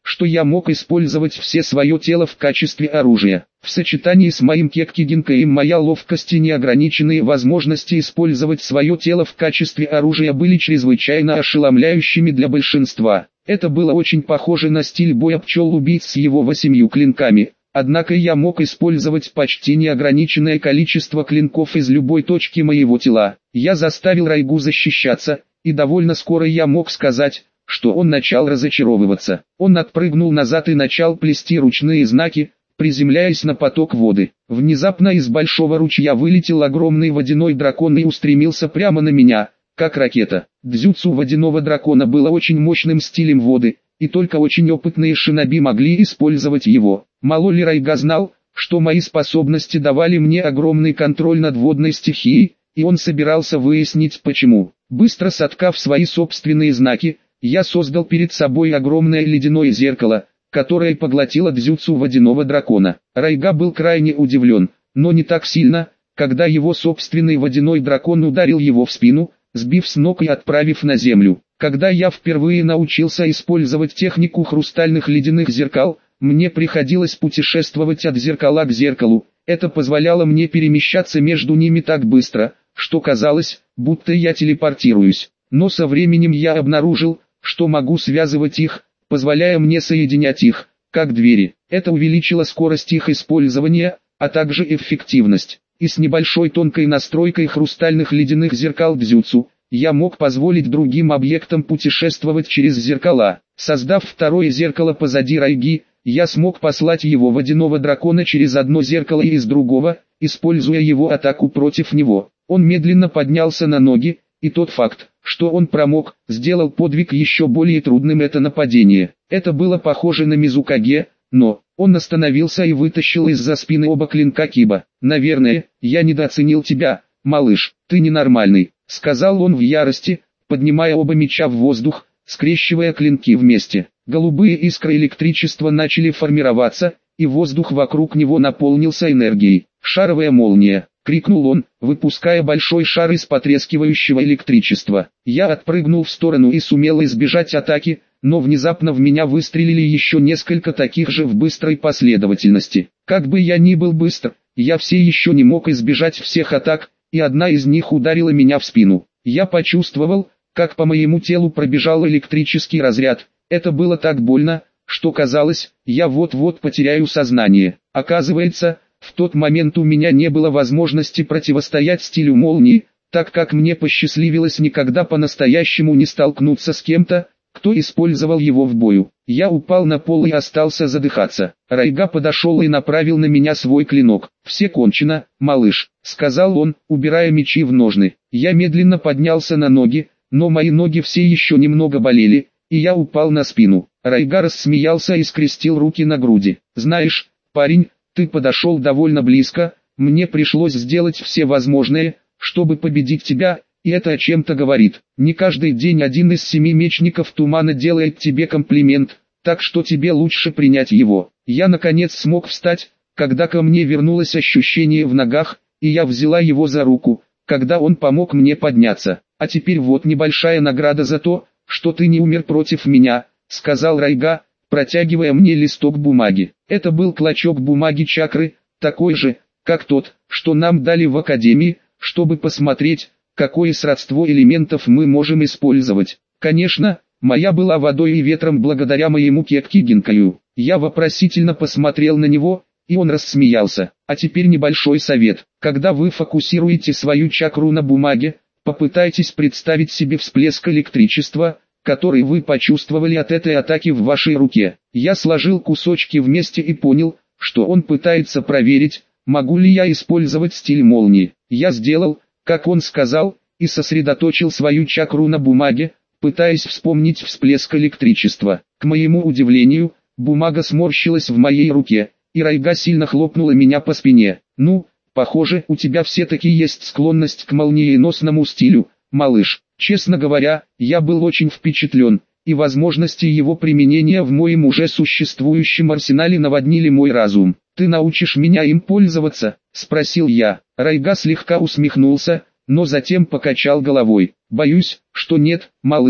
что я мог использовать все свое тело в качестве оружия. В сочетании с моим кекки-гинкаем моя ловкость и неограниченные возможности использовать свое тело в качестве оружия были чрезвычайно ошеломляющими для большинства. Это было очень похоже на стиль боя пчел-убийц с его восемью клинками, однако я мог использовать почти неограниченное количество клинков из любой точки моего тела. Я заставил Райгу защищаться, и довольно скоро я мог сказать, что он начал разочаровываться. Он отпрыгнул назад и начал плести ручные знаки, приземляясь на поток воды. Внезапно из большого ручья вылетел огромный водяной дракон и устремился прямо на меня, как ракета. Дзюцу водяного дракона было очень мощным стилем воды, и только очень опытные шиноби могли использовать его. Мало ли Райга знал, что мои способности давали мне огромный контроль над водной стихией, и он собирался выяснить почему. Быстро соткав свои собственные знаки, я создал перед собой огромное ледяное зеркало, которое поглотило дзюцу водяного дракона. Райга был крайне удивлен, но не так сильно, когда его собственный водяной дракон ударил его в спину, сбив с ног и отправив на землю. Когда я впервые научился использовать технику хрустальных ледяных зеркал, мне приходилось путешествовать от зеркала к зеркалу. Это позволяло мне перемещаться между ними так быстро, что казалось, будто я телепортируюсь. Но со временем я обнаружил, что могу связывать их, позволяя мне соединять их, как двери. Это увеличило скорость их использования, а также эффективность. И с небольшой тонкой настройкой хрустальных ледяных зеркал дзюцу, я мог позволить другим объектам путешествовать через зеркала. Создав второе зеркало позади Райги, я смог послать его водяного дракона через одно зеркало и из другого, используя его атаку против него. Он медленно поднялся на ноги, и тот факт, что он промок, сделал подвиг еще более трудным это нападение. Это было похоже на Мизукаге, но он остановился и вытащил из-за спины оба клинка Киба. «Наверное, я недооценил тебя, малыш, ты ненормальный», — сказал он в ярости, поднимая оба меча в воздух, скрещивая клинки вместе. Голубые искры электричества начали формироваться, и воздух вокруг него наполнился энергией. «Шаровая молния!» — крикнул он, выпуская большой шар из потрескивающего электричества. Я отпрыгнул в сторону и сумел избежать атаки, но внезапно в меня выстрелили еще несколько таких же в быстрой последовательности. Как бы я ни был быстр, я все еще не мог избежать всех атак, и одна из них ударила меня в спину. Я почувствовал, как по моему телу пробежал электрический разряд. Это было так больно, что казалось, я вот-вот потеряю сознание. Оказывается, в тот момент у меня не было возможности противостоять стилю молнии, так как мне посчастливилось никогда по-настоящему не столкнуться с кем-то, кто использовал его в бою. Я упал на пол и остался задыхаться. Райга подошел и направил на меня свой клинок. «Все кончено, малыш», — сказал он, убирая мечи в ножны. Я медленно поднялся на ноги, но мои ноги все еще немного болели, и я упал на спину. Райга рассмеялся и скрестил руки на груди. «Знаешь, парень, ты подошел довольно близко, мне пришлось сделать все возможное, чтобы победить тебя, и это о чем-то говорит. Не каждый день один из семи мечников тумана делает тебе комплимент, так что тебе лучше принять его». Я наконец смог встать, когда ко мне вернулось ощущение в ногах, и я взяла его за руку, когда он помог мне подняться. «А теперь вот небольшая награда за то, что ты не умер против меня», — сказал Райга, протягивая мне листок бумаги. Это был клочок бумаги чакры, такой же, как тот, что нам дали в академии, чтобы посмотреть, какое сродство элементов мы можем использовать. Конечно, моя была водой и ветром благодаря моему кекки-гинкаю. Я вопросительно посмотрел на него, и он рассмеялся. А теперь небольшой совет. Когда вы фокусируете свою чакру на бумаге, попытайтесь представить себе всплеск электричества, который вы почувствовали от этой атаки в вашей руке. Я сложил кусочки вместе и понял, что он пытается проверить, могу ли я использовать стиль молнии. Я сделал, как он сказал, и сосредоточил свою чакру на бумаге, пытаясь вспомнить всплеск электричества. К моему удивлению, бумага сморщилась в моей руке, и Райга сильно хлопнула меня по спине. «Ну, похоже, у тебя все-таки есть склонность к молниеносному стилю, малыш». Честно говоря, я был очень впечатлен, и возможности его применения в моем уже существующем арсенале наводнили мой разум. «Ты научишь меня им пользоваться?» – спросил я. Райга слегка усмехнулся, но затем покачал головой. «Боюсь, что нет, малыш,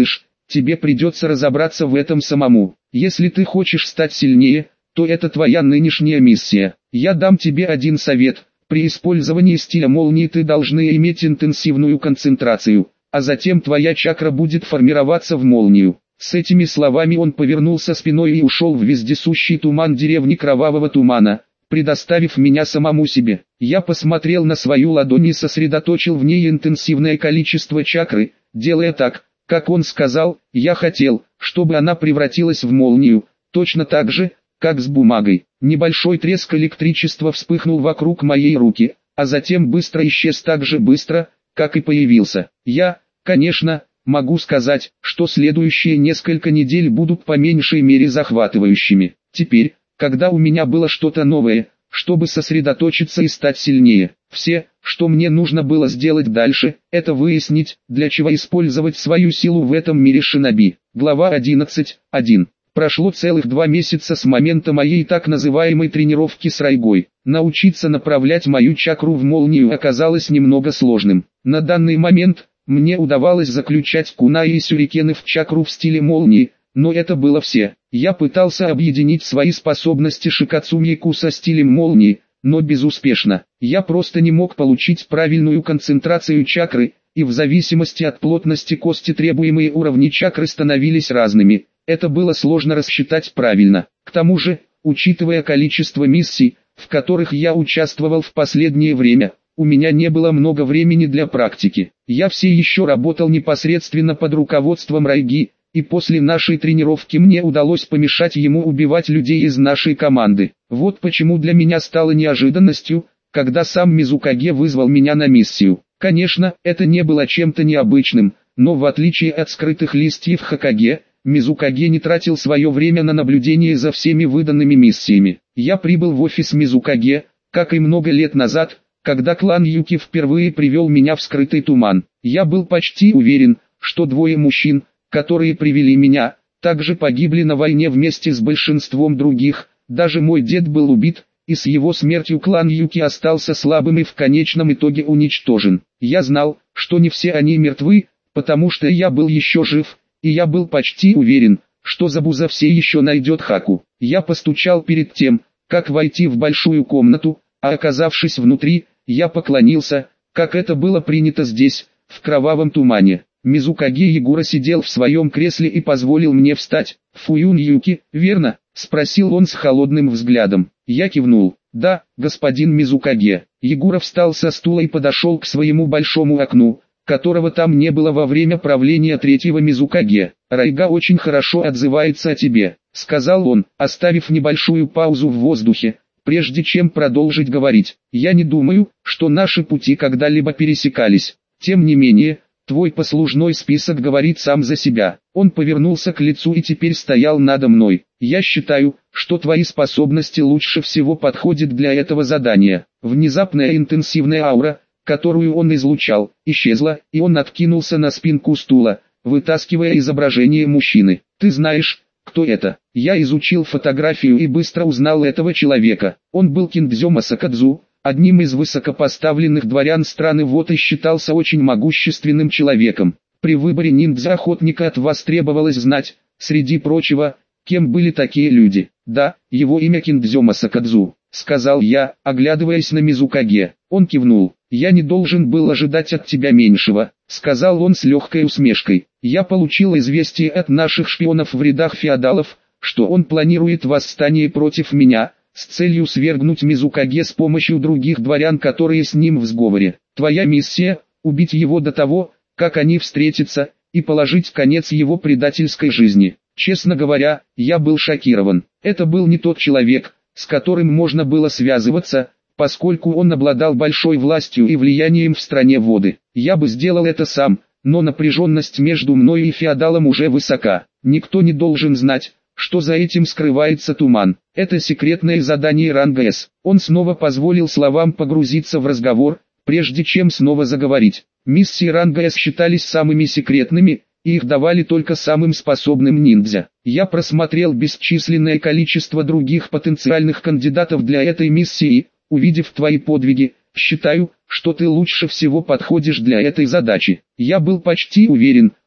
тебе придется разобраться в этом самому. Если ты хочешь стать сильнее, то это твоя нынешняя миссия. Я дам тебе один совет. При использовании стиля молнии ты должны иметь интенсивную концентрацию, а затем твоя чакра будет формироваться в молнию. С этими словами он повернулся спиной и ушел в вездесущий туман деревни Кровавого Тумана, предоставив меня самому себе. Я посмотрел на свою ладонь и сосредоточил в ней интенсивное количество чакры, делая так, как он сказал. Я хотел, чтобы она превратилась в молнию, точно так же, как с бумагой. Небольшой треск электричества вспыхнул вокруг моей руки, а затем быстро исчез так же быстро, как и появился. Я, конечно, могу сказать, что следующие несколько недель будут по меньшей мере захватывающими. Теперь, когда у меня было что-то новое, чтобы сосредоточиться и стать сильнее, все, что мне нужно было сделать дальше, это выяснить, для чего использовать свою силу в этом мире шиноби. Глава одиннадцать точка один. Прошло целых два месяца с момента моей так называемой тренировки с Райгой. Научиться направлять мою чакру в молнию оказалось немного сложным. На данный момент мне удавалось заключать кунаи и сюрикены в чакру в стиле молнии, но это было все. Я пытался объединить свои способности Шикацумьяку со стилем молнии, но безуспешно. Я просто не мог получить правильную концентрацию чакры, и в зависимости от плотности кости требуемые уровни чакры становились разными. Это было сложно рассчитать правильно. К тому же, учитывая количество миссий, в которых я участвовал в последнее время, у меня не было много времени для практики. Я все еще работал непосредственно под руководством Райги, и после нашей тренировки мне удалось помешать ему убивать людей из нашей команды. Вот почему для меня стало неожиданностью, когда сам Мизукаге вызвал меня на миссию. Конечно, это не было чем-то необычным, но в отличие от скрытых листьев Хокаге, Мизукаге не тратил свое время на наблюдение за всеми выданными миссиями. Я прибыл в офис Мизукаге, как и много лет назад, когда клан Юки впервые привел меня в скрытый туман. Я был почти уверен, что двое мужчин, которые привели меня, также погибли на войне вместе с большинством других. Даже мой дед был убит, и с его смертью клан Юки остался слабым и в конечном итоге уничтожен. Я знал, что не все они мертвы, потому что я был еще жив, и я был почти уверен, что Забуза все еще найдет Хаку. Я постучал перед тем, как войти в большую комнату, а оказавшись внутри, я поклонился, как это было принято здесь, в Кровавом Тумане. Мизукаге Ягура сидел в своем кресле и позволил мне встать. «Фуюн Юки, верно?» — спросил он с холодным взглядом. Я кивнул. «Да, господин Мизукаге». Ягура встал со стула и подошел к своему большому окну, которого там не было во время правления третьего Мизукаге. «Райга очень хорошо отзывается о тебе», — сказал он, оставив небольшую паузу в воздухе, прежде чем продолжить говорить. «Я не думаю, что наши пути когда-либо пересекались. Тем не менее, твой послужной список говорит сам за себя». Он повернулся к лицу и теперь стоял надо мной. «Я считаю, что твои способности лучше всего подходят для этого задания». Внезапная интенсивная аура, которую он излучал, исчезла, и он откинулся на спинку стула, вытаскивая изображение мужчины. «Ты знаешь, кто это?» Я изучил фотографию и быстро узнал этого человека. Он был Киндзё Масакадзу, одним из высокопоставленных дворян страны Вот и считался очень могущественным человеком. При выборе ниндзя-охотника от вас требовалось знать, среди прочего, кем были такие люди. «Да, его имя Киндзё Масакадзу», — сказал я, оглядываясь на Мизукаге. Он кивнул. «Я не должен был ожидать от тебя меньшего», — сказал он с легкой усмешкой. «Я получил известие от наших шпионов в рядах феодалов, что он планирует восстание против меня, с целью свергнуть Мизукаге с помощью других дворян, которые с ним в сговоре. Твоя миссия — убить его до того, как они встретятся, и положить конец его предательской жизни». Честно говоря, я был шокирован. Это был не тот человек, с которым можно было связываться, поскольку он обладал большой властью и влиянием в стране Воды. Я бы сделал это сам, но напряженность между мной и феодалом уже высока. Никто не должен знать, что за этим скрывается туман. Это секретное задание ранга С. Он снова позволил словам погрузиться в разговор, прежде чем снова заговорить. Миссии ранга С считались самыми секретными, и их давали только самым способным ниндзя. Я просмотрел бесчисленное количество других потенциальных кандидатов для этой миссии. Увидев твои подвиги, считаю, что ты лучше всего подходишь для этой задачи. Я был почти уверен,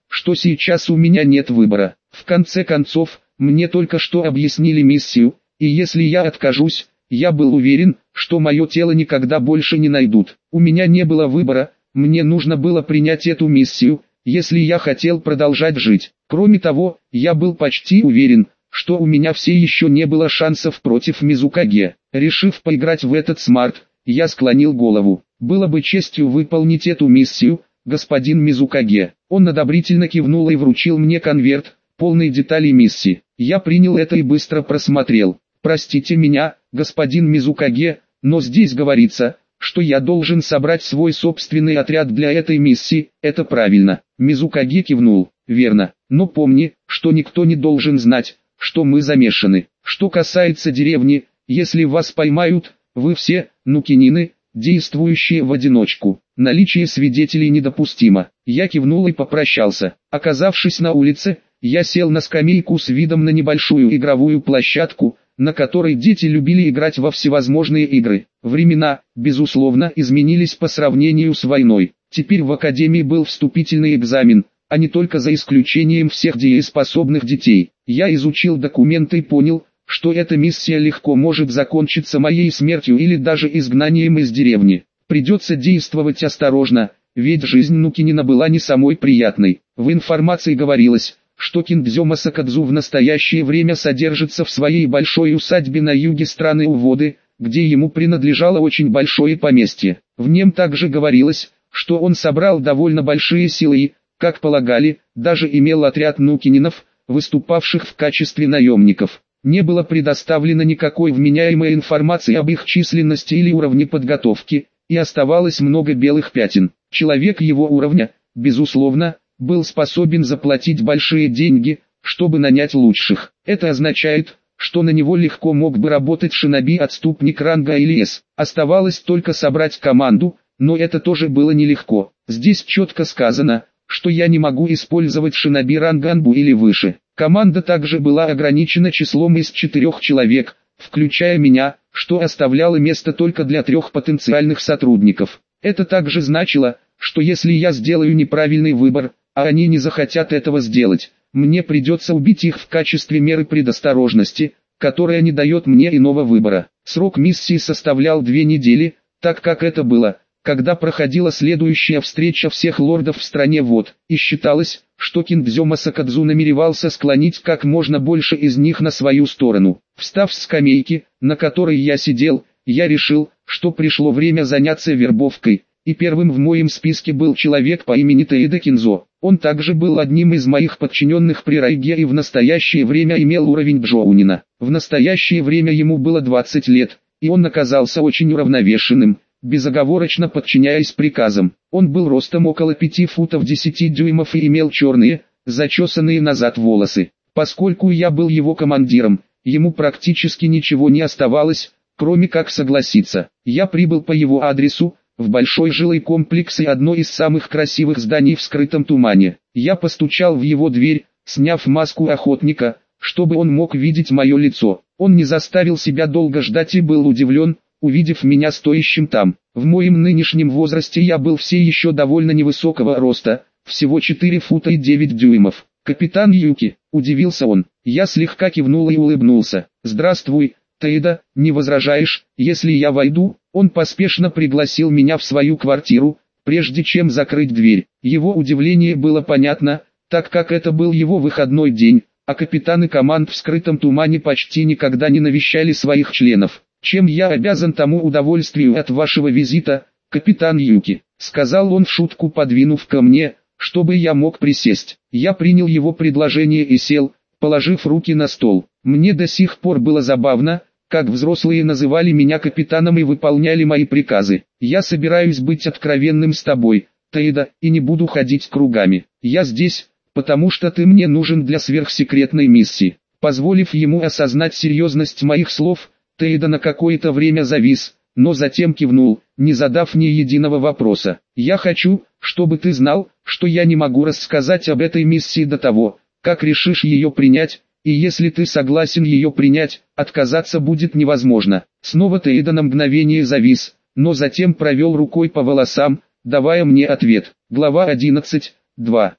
что сейчас у меня нет выбора. В конце концов, мне только что объяснили миссию, и если я откажусь, я был уверен, что мое тело никогда больше не найдут. У меня не было выбора, мне нужно было принять эту миссию, если я хотел продолжать жить. Кроме того, я был почти уверен, что у меня все еще не было шансов против Мизукаге. Решив поиграть в этот смарт, я склонил голову. Было бы честью выполнить эту миссию, господин Мизукаге. Он одобрительно кивнул и вручил мне конверт, полный деталей миссии. Я принял это и быстро просмотрел. Простите меня, господин Мизукаге, но здесь говорится, что я должен собрать свой собственный отряд для этой миссии. Это правильно. Мизукаге кивнул. Верно. Но помни, что никто не должен знать, что мы замешаны. Что касается деревни, если вас поймают, вы все, нукинины, действующие в одиночку. Наличие свидетелей недопустимо. Я кивнул и попрощался. Оказавшись на улице, я сел на скамейку с видом на небольшую игровую площадку, на которой дети любили играть во всевозможные игры. Времена, безусловно, изменились по сравнению с войной. Теперь в академии был вступительный экзамен, а не только за исключением всех дееспособных детей. Я изучил документы и понял, что эта миссия легко может закончиться моей смертью или даже изгнанием из деревни. Придется действовать осторожно, ведь жизнь Нукинина была не самой приятной. В информации говорилось, что Киндзё Масакадзу в настоящее время содержится в своей большой усадьбе на юге страны Уводы, где ему принадлежало очень большое поместье. В нем также говорилось, что он собрал довольно большие силы и, как полагали, даже имел отряд нукининов, выступавших в качестве наемников. Не было предоставлено никакой вменяемой информации об их численности или уровне подготовки, и оставалось много белых пятен. Человек его уровня, безусловно, был способен заплатить большие деньги, чтобы нанять лучших. Это означает, что на него легко мог бы работать шиноби-отступник ранга или С. Оставалось только собрать команду, но это тоже было нелегко. Здесь четко сказано, что я не могу использовать шиноби ранга Анбу или выше. Команда также была ограничена числом из четырех человек, включая меня, что оставляло место только для трех потенциальных сотрудников. Это также значило, что если я сделаю неправильный выбор, а они не захотят этого сделать, мне придется убить их в качестве меры предосторожности, которая не дает мне иного выбора. Срок миссии составлял две недели, так как это было, когда проходила следующая встреча всех лордов в стране Вод, и считалось, что Киндзё Масакадзу намеревался склонить как можно больше из них на свою сторону. Встав с скамейки, на которой я сидел, я решил, что пришло время заняться вербовкой, и первым в моем списке был человек по имени Таэда Кинзо. Он также был одним из моих подчиненных при Райге и в настоящее время имел уровень Джоунина. В настоящее время ему было двадцать лет, и он оказался очень уравновешенным, безоговорочно подчиняясь приказам. Он был ростом около пяти футов десяти дюймов и имел черные, зачесанные назад волосы. Поскольку я был его командиром, ему практически ничего не оставалось, кроме как согласиться. Я прибыл по его адресу, в большой жилой комплекс и одно из самых красивых зданий в скрытом тумане. Я постучал в его дверь, сняв маску охотника, чтобы он мог видеть мое лицо. Он не заставил себя долго ждать и был удивлен, увидев меня стоящим там. В моем нынешнем возрасте я был все еще довольно невысокого роста, всего четыре фута и девять дюймов. «Капитан Юки», — удивился он. Я слегка кивнул и улыбнулся. «Здравствуй, Таэда, не возражаешь, если я войду?» Он поспешно пригласил меня в свою квартиру, прежде чем закрыть дверь. Его удивление было понятно, так как это был его выходной день, а капитаны команд в скрытом тумане почти никогда не навещали своих членов. «Чем я обязан тому удовольствию от вашего визита, капитан Юки?» — сказал он в шутку, подвинув ко мне, чтобы я мог присесть. Я принял его предложение и сел, положив руки на стол. Мне до сих пор было забавно, как взрослые называли меня капитаном и выполняли мои приказы. «Я собираюсь быть откровенным с тобой, Таэда, и не буду ходить кругами. Я здесь, потому что ты мне нужен для сверхсекретной миссии». Позволив ему осознать серьезность моих слов, Таэда на какое-то время завис, но затем кивнул, не задав ни единого вопроса. «Я хочу, чтобы ты знал, что я не могу рассказать об этой миссии до того, как решишь ее принять, и если ты согласен ее принять, отказаться будет невозможно». Снова Таэда на мгновение завис, но затем провел рукой по волосам, давая мне ответ. Глава одиннадцать. два.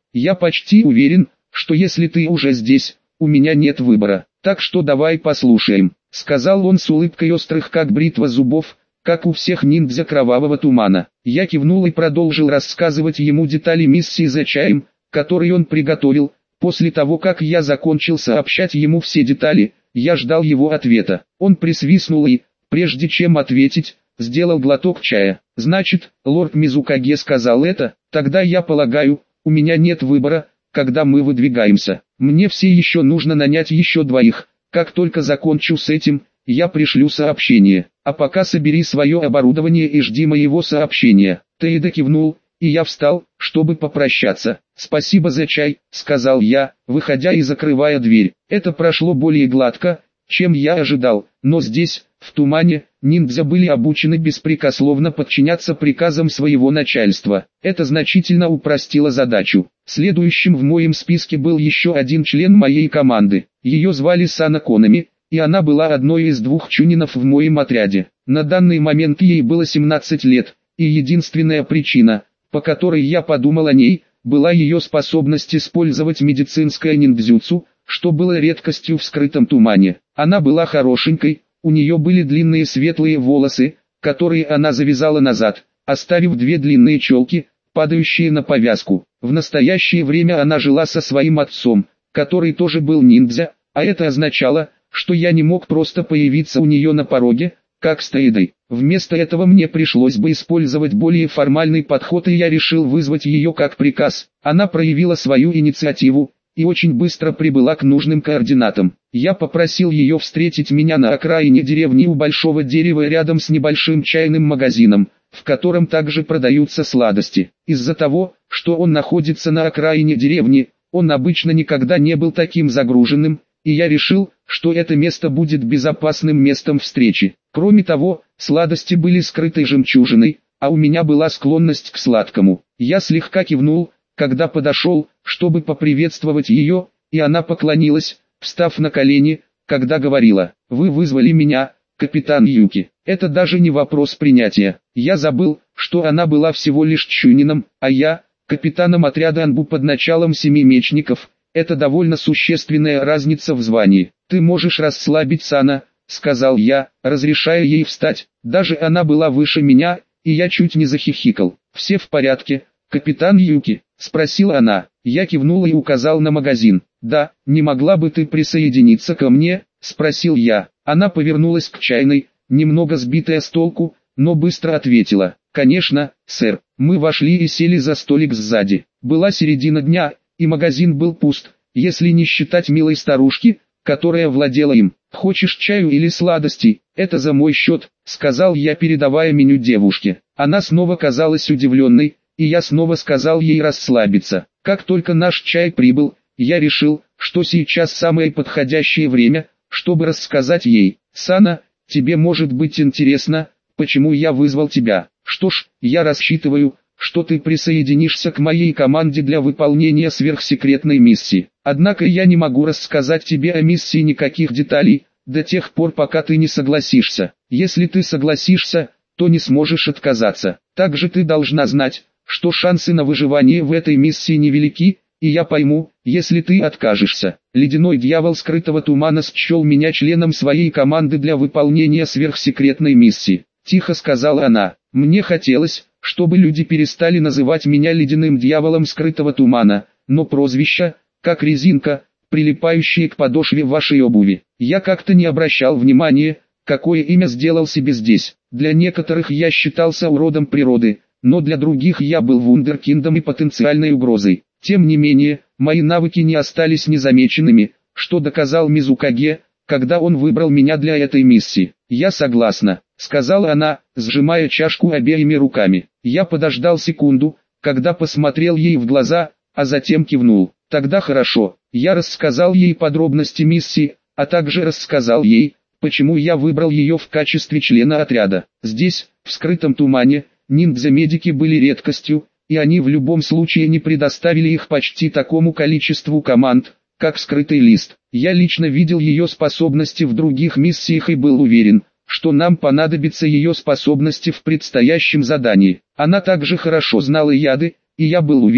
Я почти уверен, что если ты уже здесь, у меня нет выбора. Так что давай послушаем, сказал он с улыбкой острых как бритва зубов, как у всех ниндзя кровавого тумана. Я кивнул и продолжил рассказывать ему детали миссии за чаем, который он приготовил. После того, как я закончил сообщать ему все детали, я ждал его ответа. Он присвистнул и, прежде чем ответить, сделал глоток чая. Значит, лорд Мизукаге сказал это, тогда я полагаю, у меня нет выбора, когда мы выдвигаемся. Мне все еще нужно нанять еще двоих. Как только закончу с этим, я пришлю сообщение. А пока собери свое оборудование и жди моего сообщения. Тейда кивнул, и я встал, чтобы попрощаться. «Спасибо за чай», — сказал я, выходя и закрывая дверь. Это прошло более гладко, чем я ожидал, но здесь, в тумане, ниндзя были обучены беспрекословно подчиняться приказам своего начальства. Это значительно упростило задачу. Следующим в моем списке был еще один член моей команды. Ее звали Сана Конами, и она была одной из двух чунинов в моем отряде. На данный момент ей было семнадцать лет, и единственная причина, по которой я подумал о ней, была ее способность использовать медицинское ниндзюцу, что было редкостью в скрытом тумане. Она была хорошенькой, у нее были длинные светлые волосы, которые она завязала назад, оставив две длинные челки, падающие на повязку. В настоящее время она жила со своим отцом, который тоже был ниндзя, а это означало, что я не мог просто появиться у нее на пороге, как с Тейдой. Вместо этого мне пришлось бы использовать более формальный подход, и я решил вызвать ее как приказ. Она проявила свою инициативу и очень быстро прибыла к нужным координатам. Я попросил ее встретить меня на окраине деревни у большого дерева рядом с небольшим чайным магазином, в котором также продаются сладости. Из-за того, что он находится на окраине деревни, он обычно никогда не был таким загруженным, и я решил, что это место будет безопасным местом встречи. Кроме того, сладости были скрытой жемчужиной, а у меня была склонность к сладкому. Я слегка кивнул, когда подошел, чтобы поприветствовать ее, и она поклонилась, встав на колени, когда говорила: «Вы вызвали меня, капитан Юки». Это даже не вопрос принятия. Я забыл, что она была всего лишь чунином, а я, капитаном отряда Анбу под началом семи мечников. Это довольно существенная разница в звании. «Ты можешь расслабить Сана», — сказал я, разрешая ей встать. Даже она была выше меня, и я чуть не захихикал. «Все в порядке, капитан Юки?» — спросила она. Я кивнул и указал на магазин. «Да, не могла бы ты присоединиться ко мне?» — спросил я. Она повернулась к чайной, немного сбитая с толку, но быстро ответила: «Конечно, сэр». Мы вошли и сели за столик сзади. Была середина дня, и магазин был пуст, если не считать милой старушки, которая владела им. «Хочешь чаю или сладостей? Это за мой счет», — сказал я, передавая меню девушке. Она снова казалась удивленной, и я снова сказал ей расслабиться. Как только наш чай прибыл, я решил, что сейчас самое подходящее время, чтобы рассказать ей: «Сана, тебе может быть интересно, почему я вызвал тебя. Что ж, я рассчитываю, что ты присоединишься к моей команде для выполнения сверхсекретной миссии. Однако я не могу рассказать тебе о миссии никаких деталей, до тех пор, пока ты не согласишься. Если ты согласишься, то не сможешь отказаться. Также ты должна знать, что шансы на выживание в этой миссии невелики, и я пойму, если ты откажешься». Ледяной дьявол скрытого тумана счел меня членом своей команды для выполнения сверхсекретной миссии. Тихо сказала она: «Мне хотелось, чтобы люди перестали называть меня ледяным дьяволом скрытого тумана, но прозвища, как резинка, прилипающие к подошве вашей обуви. Я как-то не обращал внимания, какое имя сделал себе здесь. Для некоторых я считался уродом природы, но для других я был вундеркиндом и потенциальной угрозой. Тем не менее, мои навыки не остались незамеченными, что доказал Мизукаге, когда он выбрал меня для этой миссии. «Я согласна», — сказала она, сжимая чашку обеими руками. Я подождал секунду, когда посмотрел ей в глаза, а затем кивнул. «Тогда хорошо». Я рассказал ей подробности миссии, а также рассказал ей, почему я выбрал ее в качестве члена отряда. Здесь, в скрытом тумане, ниндзя-медики были редкостью, и они в любом случае не предоставили их почти такому количеству команд, как скрытый лист. Я лично видел ее способности в других миссиях и был уверен, что нам понадобятся ее способности в предстоящем задании. Она также хорошо знала яды, и я был уверен,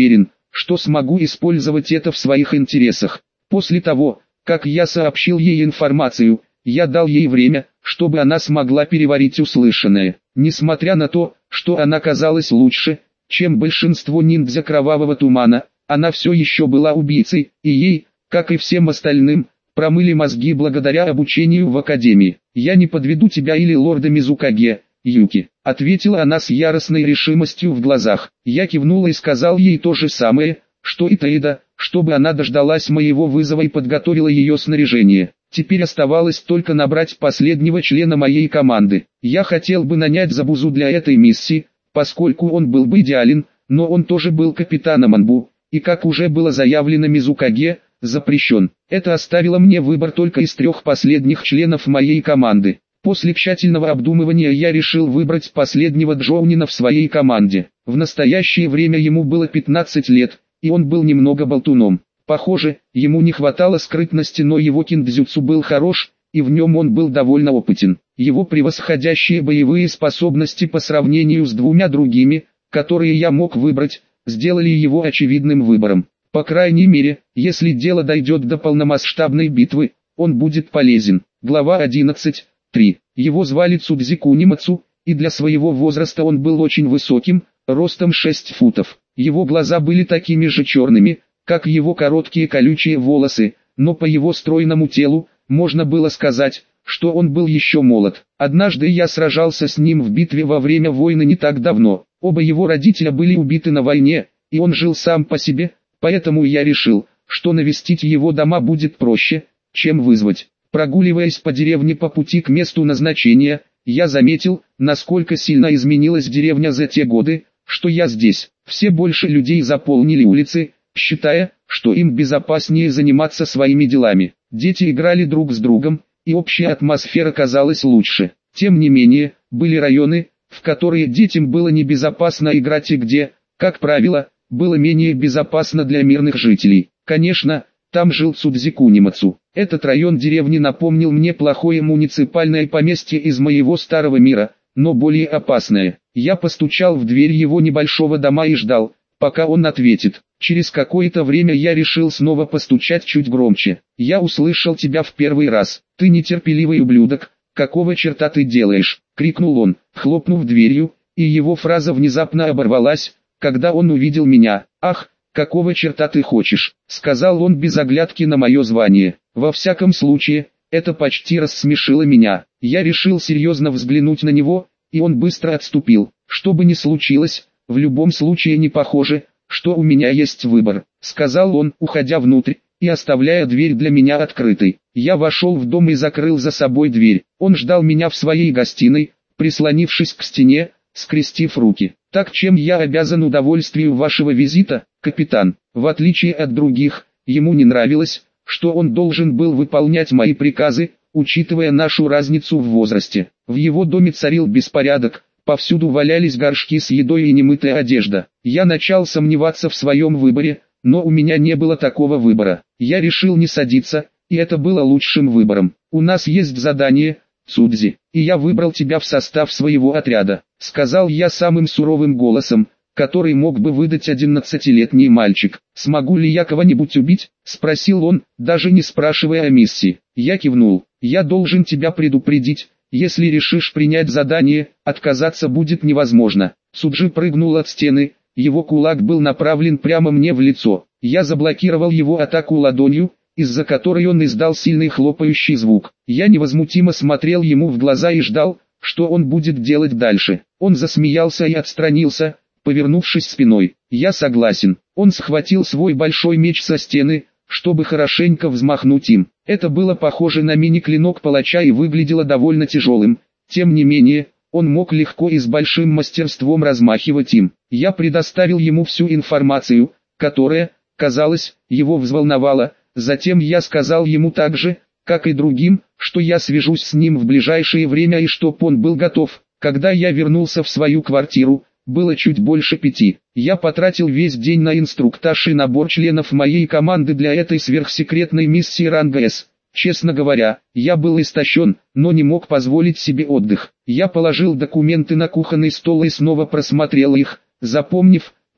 что смогу использовать это в своих интересах. После того, как я сообщил ей информацию, я дал ей время, чтобы она смогла переварить услышанное. Несмотря на то, что она казалась лучше, чем большинство ниндзя Кровавого Тумана, она все еще была убийцей, и ей, как и всем остальным, промыли мозги благодаря обучению в академии. «Я не подведу тебя или лорда Мизукаге, Юки», — ответила она с яростной решимостью в глазах. Я кивнула и сказал ей то же самое, что и Тейда, чтобы она дождалась моего вызова и подготовила ее снаряжение. Теперь оставалось только набрать последнего члена моей команды. Я хотел бы нанять Забузу для этой миссии, поскольку он был бы идеален, но он тоже был капитаном Анбу, и как уже было заявлено Мизукаге, запрещен. Это оставило мне выбор только из трех последних членов моей команды. После тщательного обдумывания я решил выбрать последнего джоунина в своей команде. В настоящее время ему было пятнадцать лет, и он был немного болтуном. Похоже, ему не хватало скрытности, но его киндзюцу был хорош, и в нем он был довольно опытен. Его превосходящие боевые способности по сравнению с двумя другими, которые я мог выбрать, сделали его очевидным выбором. По крайней мере, если дело дойдет до полномасштабной битвы, он будет полезен. Глава одиннадцать. три. Его звали Цудзику Нимацу, и для своего возраста он был очень высоким, ростом шесть футов. Его глаза были такими же черными, как его короткие колючие волосы, но по его стройному телу, можно было сказать, что он был еще молод. Однажды я сражался с ним в битве во время войны не так давно. Оба его родителя были убиты на войне, и он жил сам по себе, поэтому я решил, что навестить его дома будет проще, чем вызвать. Прогуливаясь по деревне по пути к месту назначения, я заметил, насколько сильно изменилась деревня за те годы, что я здесь. Все больше людей заполнили улицы, считая, что им безопаснее заниматься своими делами. Дети играли друг с другом, и общая атмосфера казалась лучше. Тем не менее, были районы, в которые детям было небезопасно играть и где, как правило, было менее безопасно для мирных жителей. Конечно, там жил Цудзику Нимацу. Этот район деревни напомнил мне плохое муниципальное поместье из моего старого мира, но более опасное. Я постучал в дверь его небольшого дома и ждал, пока он ответит. Через какое-то время я решил снова постучать чуть громче. «Я услышал тебя в первый раз. Ты нетерпеливый ублюдок, какого черта ты делаешь?» — крикнул он, хлопнув дверью, и его фраза внезапно оборвалась, когда он увидел меня. «Ах, какого черта ты хочешь?» — сказал он без оглядки на мое звание. Во всяком случае, это почти рассмешило меня. Я решил серьезно взглянуть на него, и он быстро отступил. Что бы ни случилось, в любом случае не похоже, что у меня есть выбор, сказал он, уходя внутрь и оставляя дверь для меня открытой. Я вошел в дом и закрыл за собой дверь. Он ждал меня в своей гостиной, прислонившись к стене, скрестив руки. «Так чем я обязан удовольствию вашего визита, капитан?» В отличие от других, ему не нравилось, что он должен был выполнять мои приказы, учитывая нашу разницу в возрасте. В его доме царил беспорядок, повсюду валялись горшки с едой и немытая одежда. Я начал сомневаться в своем выборе, но у меня не было такого выбора. Я решил не садиться, и это было лучшим выбором. «У нас есть задание, Цудзи, и я выбрал тебя в состав своего отряда», — сказал я самым суровым голосом, который мог бы выдать одиннадцатилетний мальчик. «Смогу ли я кого-нибудь убить?» — спросил он, даже не спрашивая о миссии. Я кивнул. «Я должен тебя предупредить, если решишь принять задание, отказаться будет невозможно». Цуджи прыгнул от стены, его кулак был направлен прямо мне в лицо. Я заблокировал его атаку ладонью, из-за которой он издал сильный хлопающий звук. Я невозмутимо смотрел ему в глаза и ждал, что он будет делать дальше. Он засмеялся и отстранился, повернувшись спиной. «Я согласен». Он схватил свой большой меч со стены, чтобы хорошенько взмахнуть им. Это было похоже на мини-клинок палача и выглядело довольно тяжелым. Тем не менее, он мог легко и с большим мастерством размахивать им. Я предоставил ему всю информацию, которая, казалось, его взволновала. Затем я сказал ему так же, как и другим, что я свяжусь с ним в ближайшее время и чтоб он был готов. Когда я вернулся в свою квартиру, было чуть больше пяти. Я потратил весь день на инструктаж и набор членов моей команды для этой сверхсекретной миссии ранга С. Честно говоря, я был истощен, но не мог позволить себе отдых. Я положил документы на кухонный стол и снова просмотрел их, запомнив,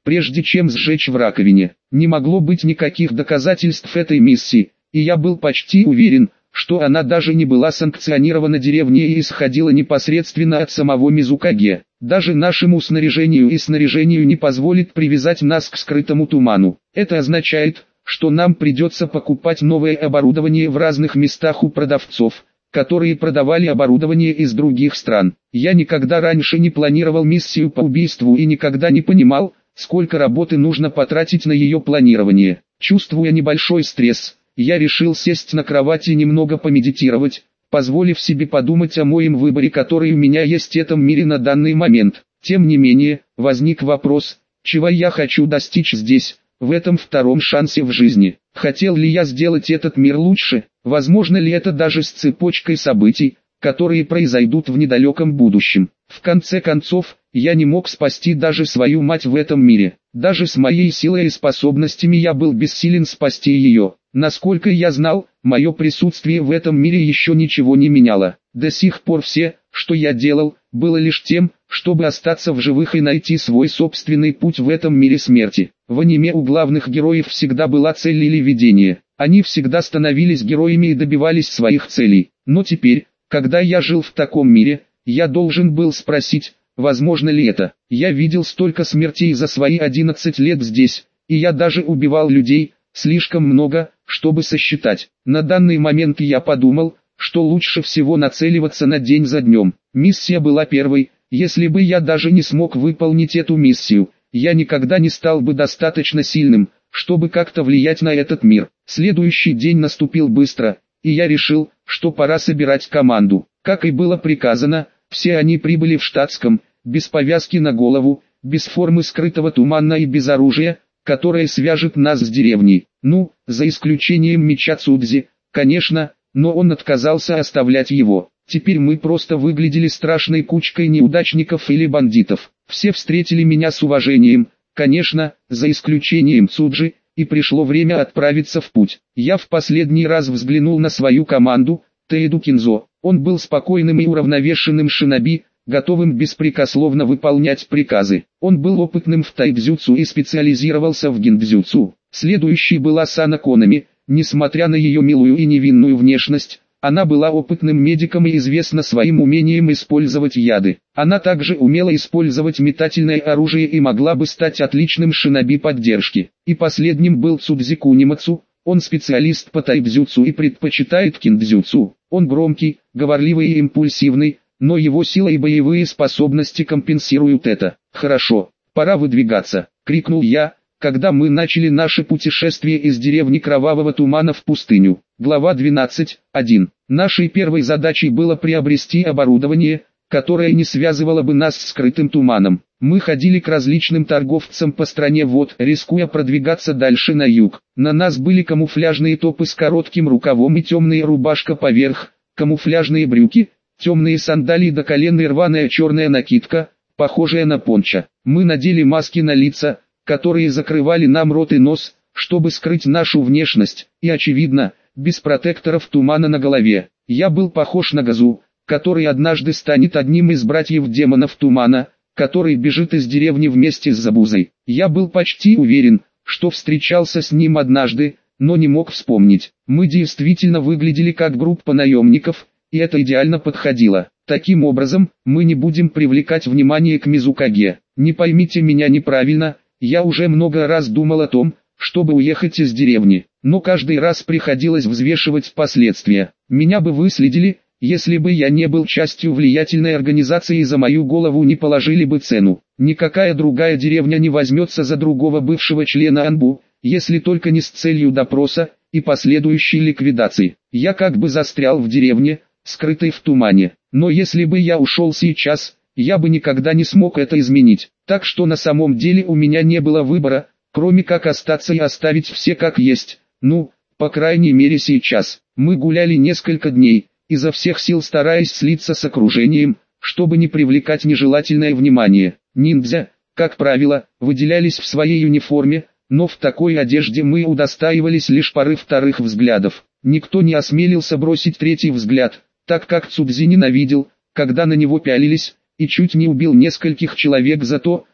прежде чем сжечь в раковине. Не могло быть никаких доказательств этой миссии, и я был почти уверен, что она даже не была санкционирована деревней и исходила непосредственно от самого Мизукаге. Даже нашему снаряжению и снаряжению не позволит привязать нас к скрытому туману. Это означает, что нам придется покупать новое оборудование в разных местах у продавцов, которые продавали оборудование из других стран. Я никогда раньше не планировал миссию по убийству и никогда не понимал, сколько работы нужно потратить на ее планирование. Чувствуя небольшой стресс, я решил сесть на кровати и немного помедитировать, позволив себе подумать о моем выборе, который у меня есть в этом мире на данный момент. Тем не менее, возник вопрос, чего я хочу достичь здесь, в этом втором шансе в жизни. Хотел ли я сделать этот мир лучше? Возможно ли это даже с цепочкой событий, которые произойдут в недалеком будущем? В конце концов, я не мог спасти даже свою мать в этом мире. Даже с моей силой и способностями я был бессилен спасти ее. Насколько я знал, мое присутствие в этом мире еще ничего не меняло. До сих пор все, что я делал, было лишь тем, чтобы остаться в живых и найти свой собственный путь в этом мире смерти. В аниме у главных героев всегда была цель или видение. Они всегда становились героями и добивались своих целей. Но теперь, когда я жил в таком мире, я должен был спросить, возможно ли это. Я видел столько смертей за свои одиннадцать лет здесь, и я даже убивал людей, слишком много, чтобы сосчитать. На данный момент я подумал, что лучше всего нацеливаться на день за днем. Миссия была первой. Если бы я даже не смог выполнить эту миссию, я никогда не стал бы достаточно сильным, чтобы как-то влиять на этот мир. Следующий день наступил быстро, и я решил, что пора собирать команду. Как и было приказано, все они прибыли в штатском, без повязки на голову, без формы скрытого тумана и без оружия, которое свяжет нас с деревней. Ну, за исключением меча Цудзи, конечно, но он отказался оставлять его. Теперь мы просто выглядели страшной кучкой неудачников или бандитов. Все встретили меня с уважением, конечно, за исключением Цуджи, и пришло время отправиться в путь. Я в последний раз взглянул на свою команду, Тэйду Кинзо. Он был спокойным и уравновешенным шиноби, готовым беспрекословно выполнять приказы. Он был опытным в тайцзюцу и специализировался в гиндзюцу. Следующей была Сана Конами. Несмотря на ее милую и невинную внешность, она была опытным медиком и известна своим умением использовать яды. Она также умела использовать метательное оружие и могла бы стать отличным шиноби поддержки. И последним был Цудзи Кунимацу. Он специалист по тайцзюцу и предпочитает киндзюцу. Он громкий, говорливый и импульсивный, но его сила и боевые способности компенсируют это. «Хорошо, пора выдвигаться», — крикнул я, когда мы начали наше путешествие из деревни Кровавого Тумана в пустыню. Глава двенадцать, один. Нашей первой задачей было приобрести оборудование, которое не связывало бы нас с скрытым туманом. Мы ходили к различным торговцам по стране вот, рискуя продвигаться дальше на юг. На нас были камуфляжные топы с коротким рукавом и темная рубашка поверх, камуфляжные брюки, темные сандалии до колен и рваная черная накидка, похожая на пончо. Мы надели маски на лица, которые закрывали нам рот и нос, чтобы скрыть нашу внешность, и очевидно, без протекторов тумана на голове. Я был похож на Газу, который однажды станет одним из братьев демонов тумана, который бежит из деревни вместе с Забузой. Я был почти уверен, что встречался с ним однажды, но не мог вспомнить. Мы действительно выглядели как группа наемников, и это идеально подходило. Таким образом, мы не будем привлекать внимание к Мизукаге. Не поймите меня неправильно, я уже много раз думал о том, чтобы уехать из деревни, но каждый раз приходилось взвешивать последствия. Меня бы выследили, если бы я не был частью влиятельной организации и за мою голову не положили бы цену. Никакая другая деревня не возьмется за другого бывшего члена Анбу, если только не с целью допроса и последующей ликвидации. Я как бы застрял в деревне, скрытый в тумане. Но если бы я ушел сейчас, я бы никогда не смог это изменить. Так что на самом деле у меня не было выбора, кроме как остаться и оставить все как есть. Ну, по крайней мере сейчас. Мы гуляли несколько дней, изо всех сил стараясь слиться с окружением, чтобы не привлекать нежелательное внимание. Ниндзя, как правило, выделялись в своей униформе, но в такой одежде мы удостаивались лишь пары вторых взглядов. Никто не осмелился бросить третий взгляд, так как Цудзи ненавидел, когда на него пялились, и чуть не убил нескольких человек за то,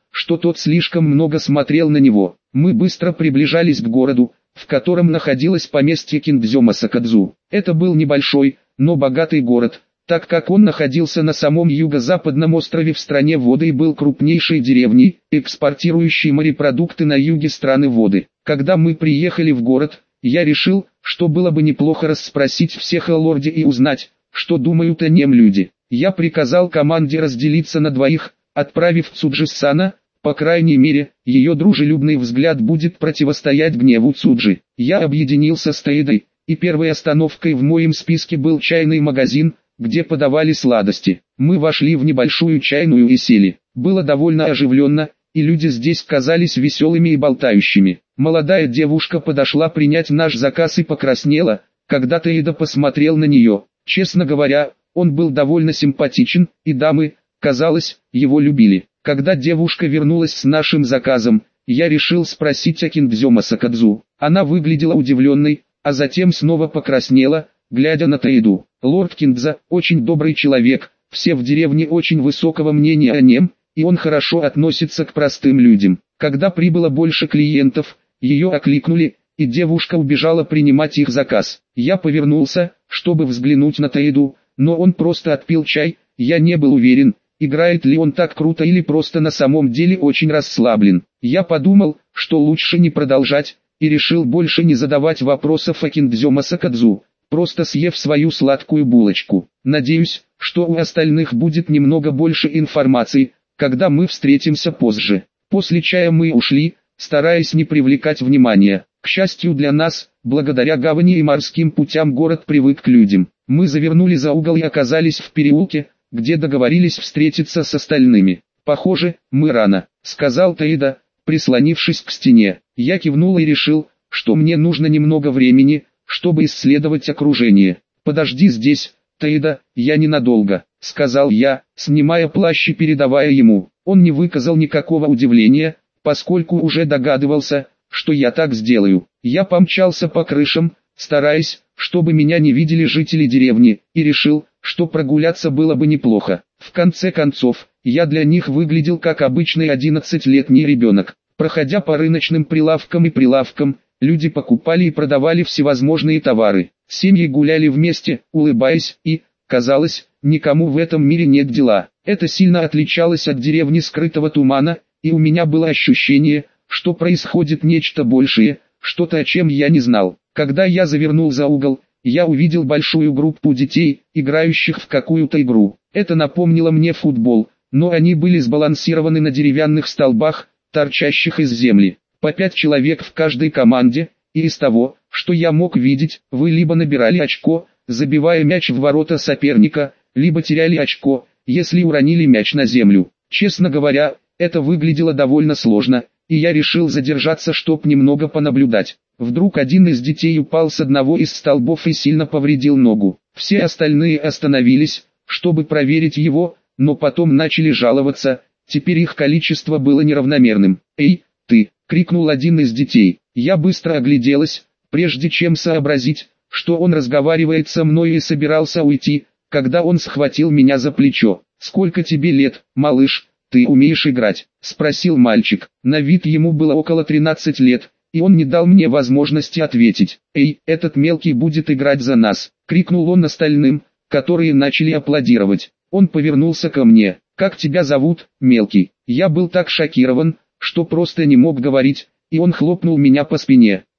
что тот слишком много смотрел на него. Мы быстро приближались к городу, в котором находилось поместье Киндзё Сакадзу. Это был небольшой, но богатый город, так как он находился на самом юго-западном острове в стране Воды и был крупнейшей деревней, экспортирующей морепродукты на юге страны Воды. Когда мы приехали в город, я решил, что было бы неплохо расспросить всех о лорде и узнать, что думают о нем люди. Я приказал команде разделиться на двоих, отправив Цуджи-сана, по крайней мере, ее дружелюбный взгляд будет противостоять гневу Цуджи. Я объединился с Таидой, и первой остановкой в моем списке был чайный магазин, где подавали сладости. Мы вошли в небольшую чайную и сели. Было довольно оживленно, и люди здесь казались веселыми и болтающими. Молодая девушка подошла принять наш заказ и покраснела, когда Таида посмотрел на нее. Честно говоря, он был довольно симпатичен, и дамы, казалось, его любили. Когда девушка вернулась с нашим заказом, я решил спросить о Киндзё Сакадзу. Она выглядела удивленной, а затем снова покраснела, глядя на Таиду. Лорд Киндза очень добрый человек, все в деревне очень высокого мнения о нем, и он хорошо относится к простым людям. Когда прибыло больше клиентов, ее окликнули, и девушка убежала принимать их заказ. Я повернулся, чтобы взглянуть на Таиду, но он просто отпил чай. Я не был уверен, играет ли он так круто или просто на самом деле очень расслаблен. Я подумал, что лучше не продолжать, и решил больше не задавать вопросов о Киндзё Сакадзу, просто съев свою сладкую булочку. Надеюсь, что у остальных будет немного больше информации, когда мы встретимся позже. После чая мы ушли, стараясь не привлекать внимания. К счастью для нас, благодаря гавани и морским путям город привык к людям. Мы завернули за угол и оказались в переулке, где договорились встретиться с остальными. «Похоже, мы рано», — сказал Таида, прислонившись к стене. Я кивнул и решил, что мне нужно немного времени, чтобы исследовать окружение. «Подожди здесь, Таида, я ненадолго», — сказал я, снимая плащ и передавая ему. Он не выказал никакого удивления, поскольку уже догадывался, что я так сделаю. Я помчался по крышам, стараясь, чтобы меня не видели жители деревни, и решил, что прогуляться было бы неплохо. В конце концов, я для них выглядел как обычный одиннадцатилетний ребенок. Проходя по рыночным прилавкам и прилавкам, люди покупали и продавали всевозможные товары. Семьи гуляли вместе, улыбаясь, и, казалось, никому в этом мире нет дела. Это сильно отличалось от деревни скрытого тумана, и у меня было ощущение, что происходит нечто большее, что-то, о чем я не знал. Когда я завернул за угол, я увидел большую группу детей, играющих в какую-то игру. Это напомнило мне футбол, но они были сбалансированы на деревянных столбах, торчащих из земли. По пять человек в каждой команде, и из того, что я мог видеть, вы либо набирали очко, забивая мяч в ворота соперника, либо теряли очко, если уронили мяч на землю. Честно говоря, это выглядело довольно сложно, и я решил задержаться, чтоб немного понаблюдать. Вдруг один из детей упал с одного из столбов и сильно повредил ногу. Все остальные остановились, чтобы проверить его, но потом начали жаловаться, теперь их количество было неравномерным. «Эй, ты!» — крикнул один из детей. Я быстро огляделась, прежде чем сообразить, что он разговаривает со мной и собирался уйти, когда он схватил меня за плечо. «Сколько тебе лет, малыш? Ты умеешь играть?» — спросил мальчик. На вид ему было около тринадцати лет, и он не дал мне возможности ответить. «Эй, этот мелкий будет играть за нас!» — крикнул он остальным, которые начали аплодировать. Он повернулся ко мне. «Как тебя зовут, мелкий?» Я был так шокирован, что просто не мог говорить, и он хлопнул меня по спине.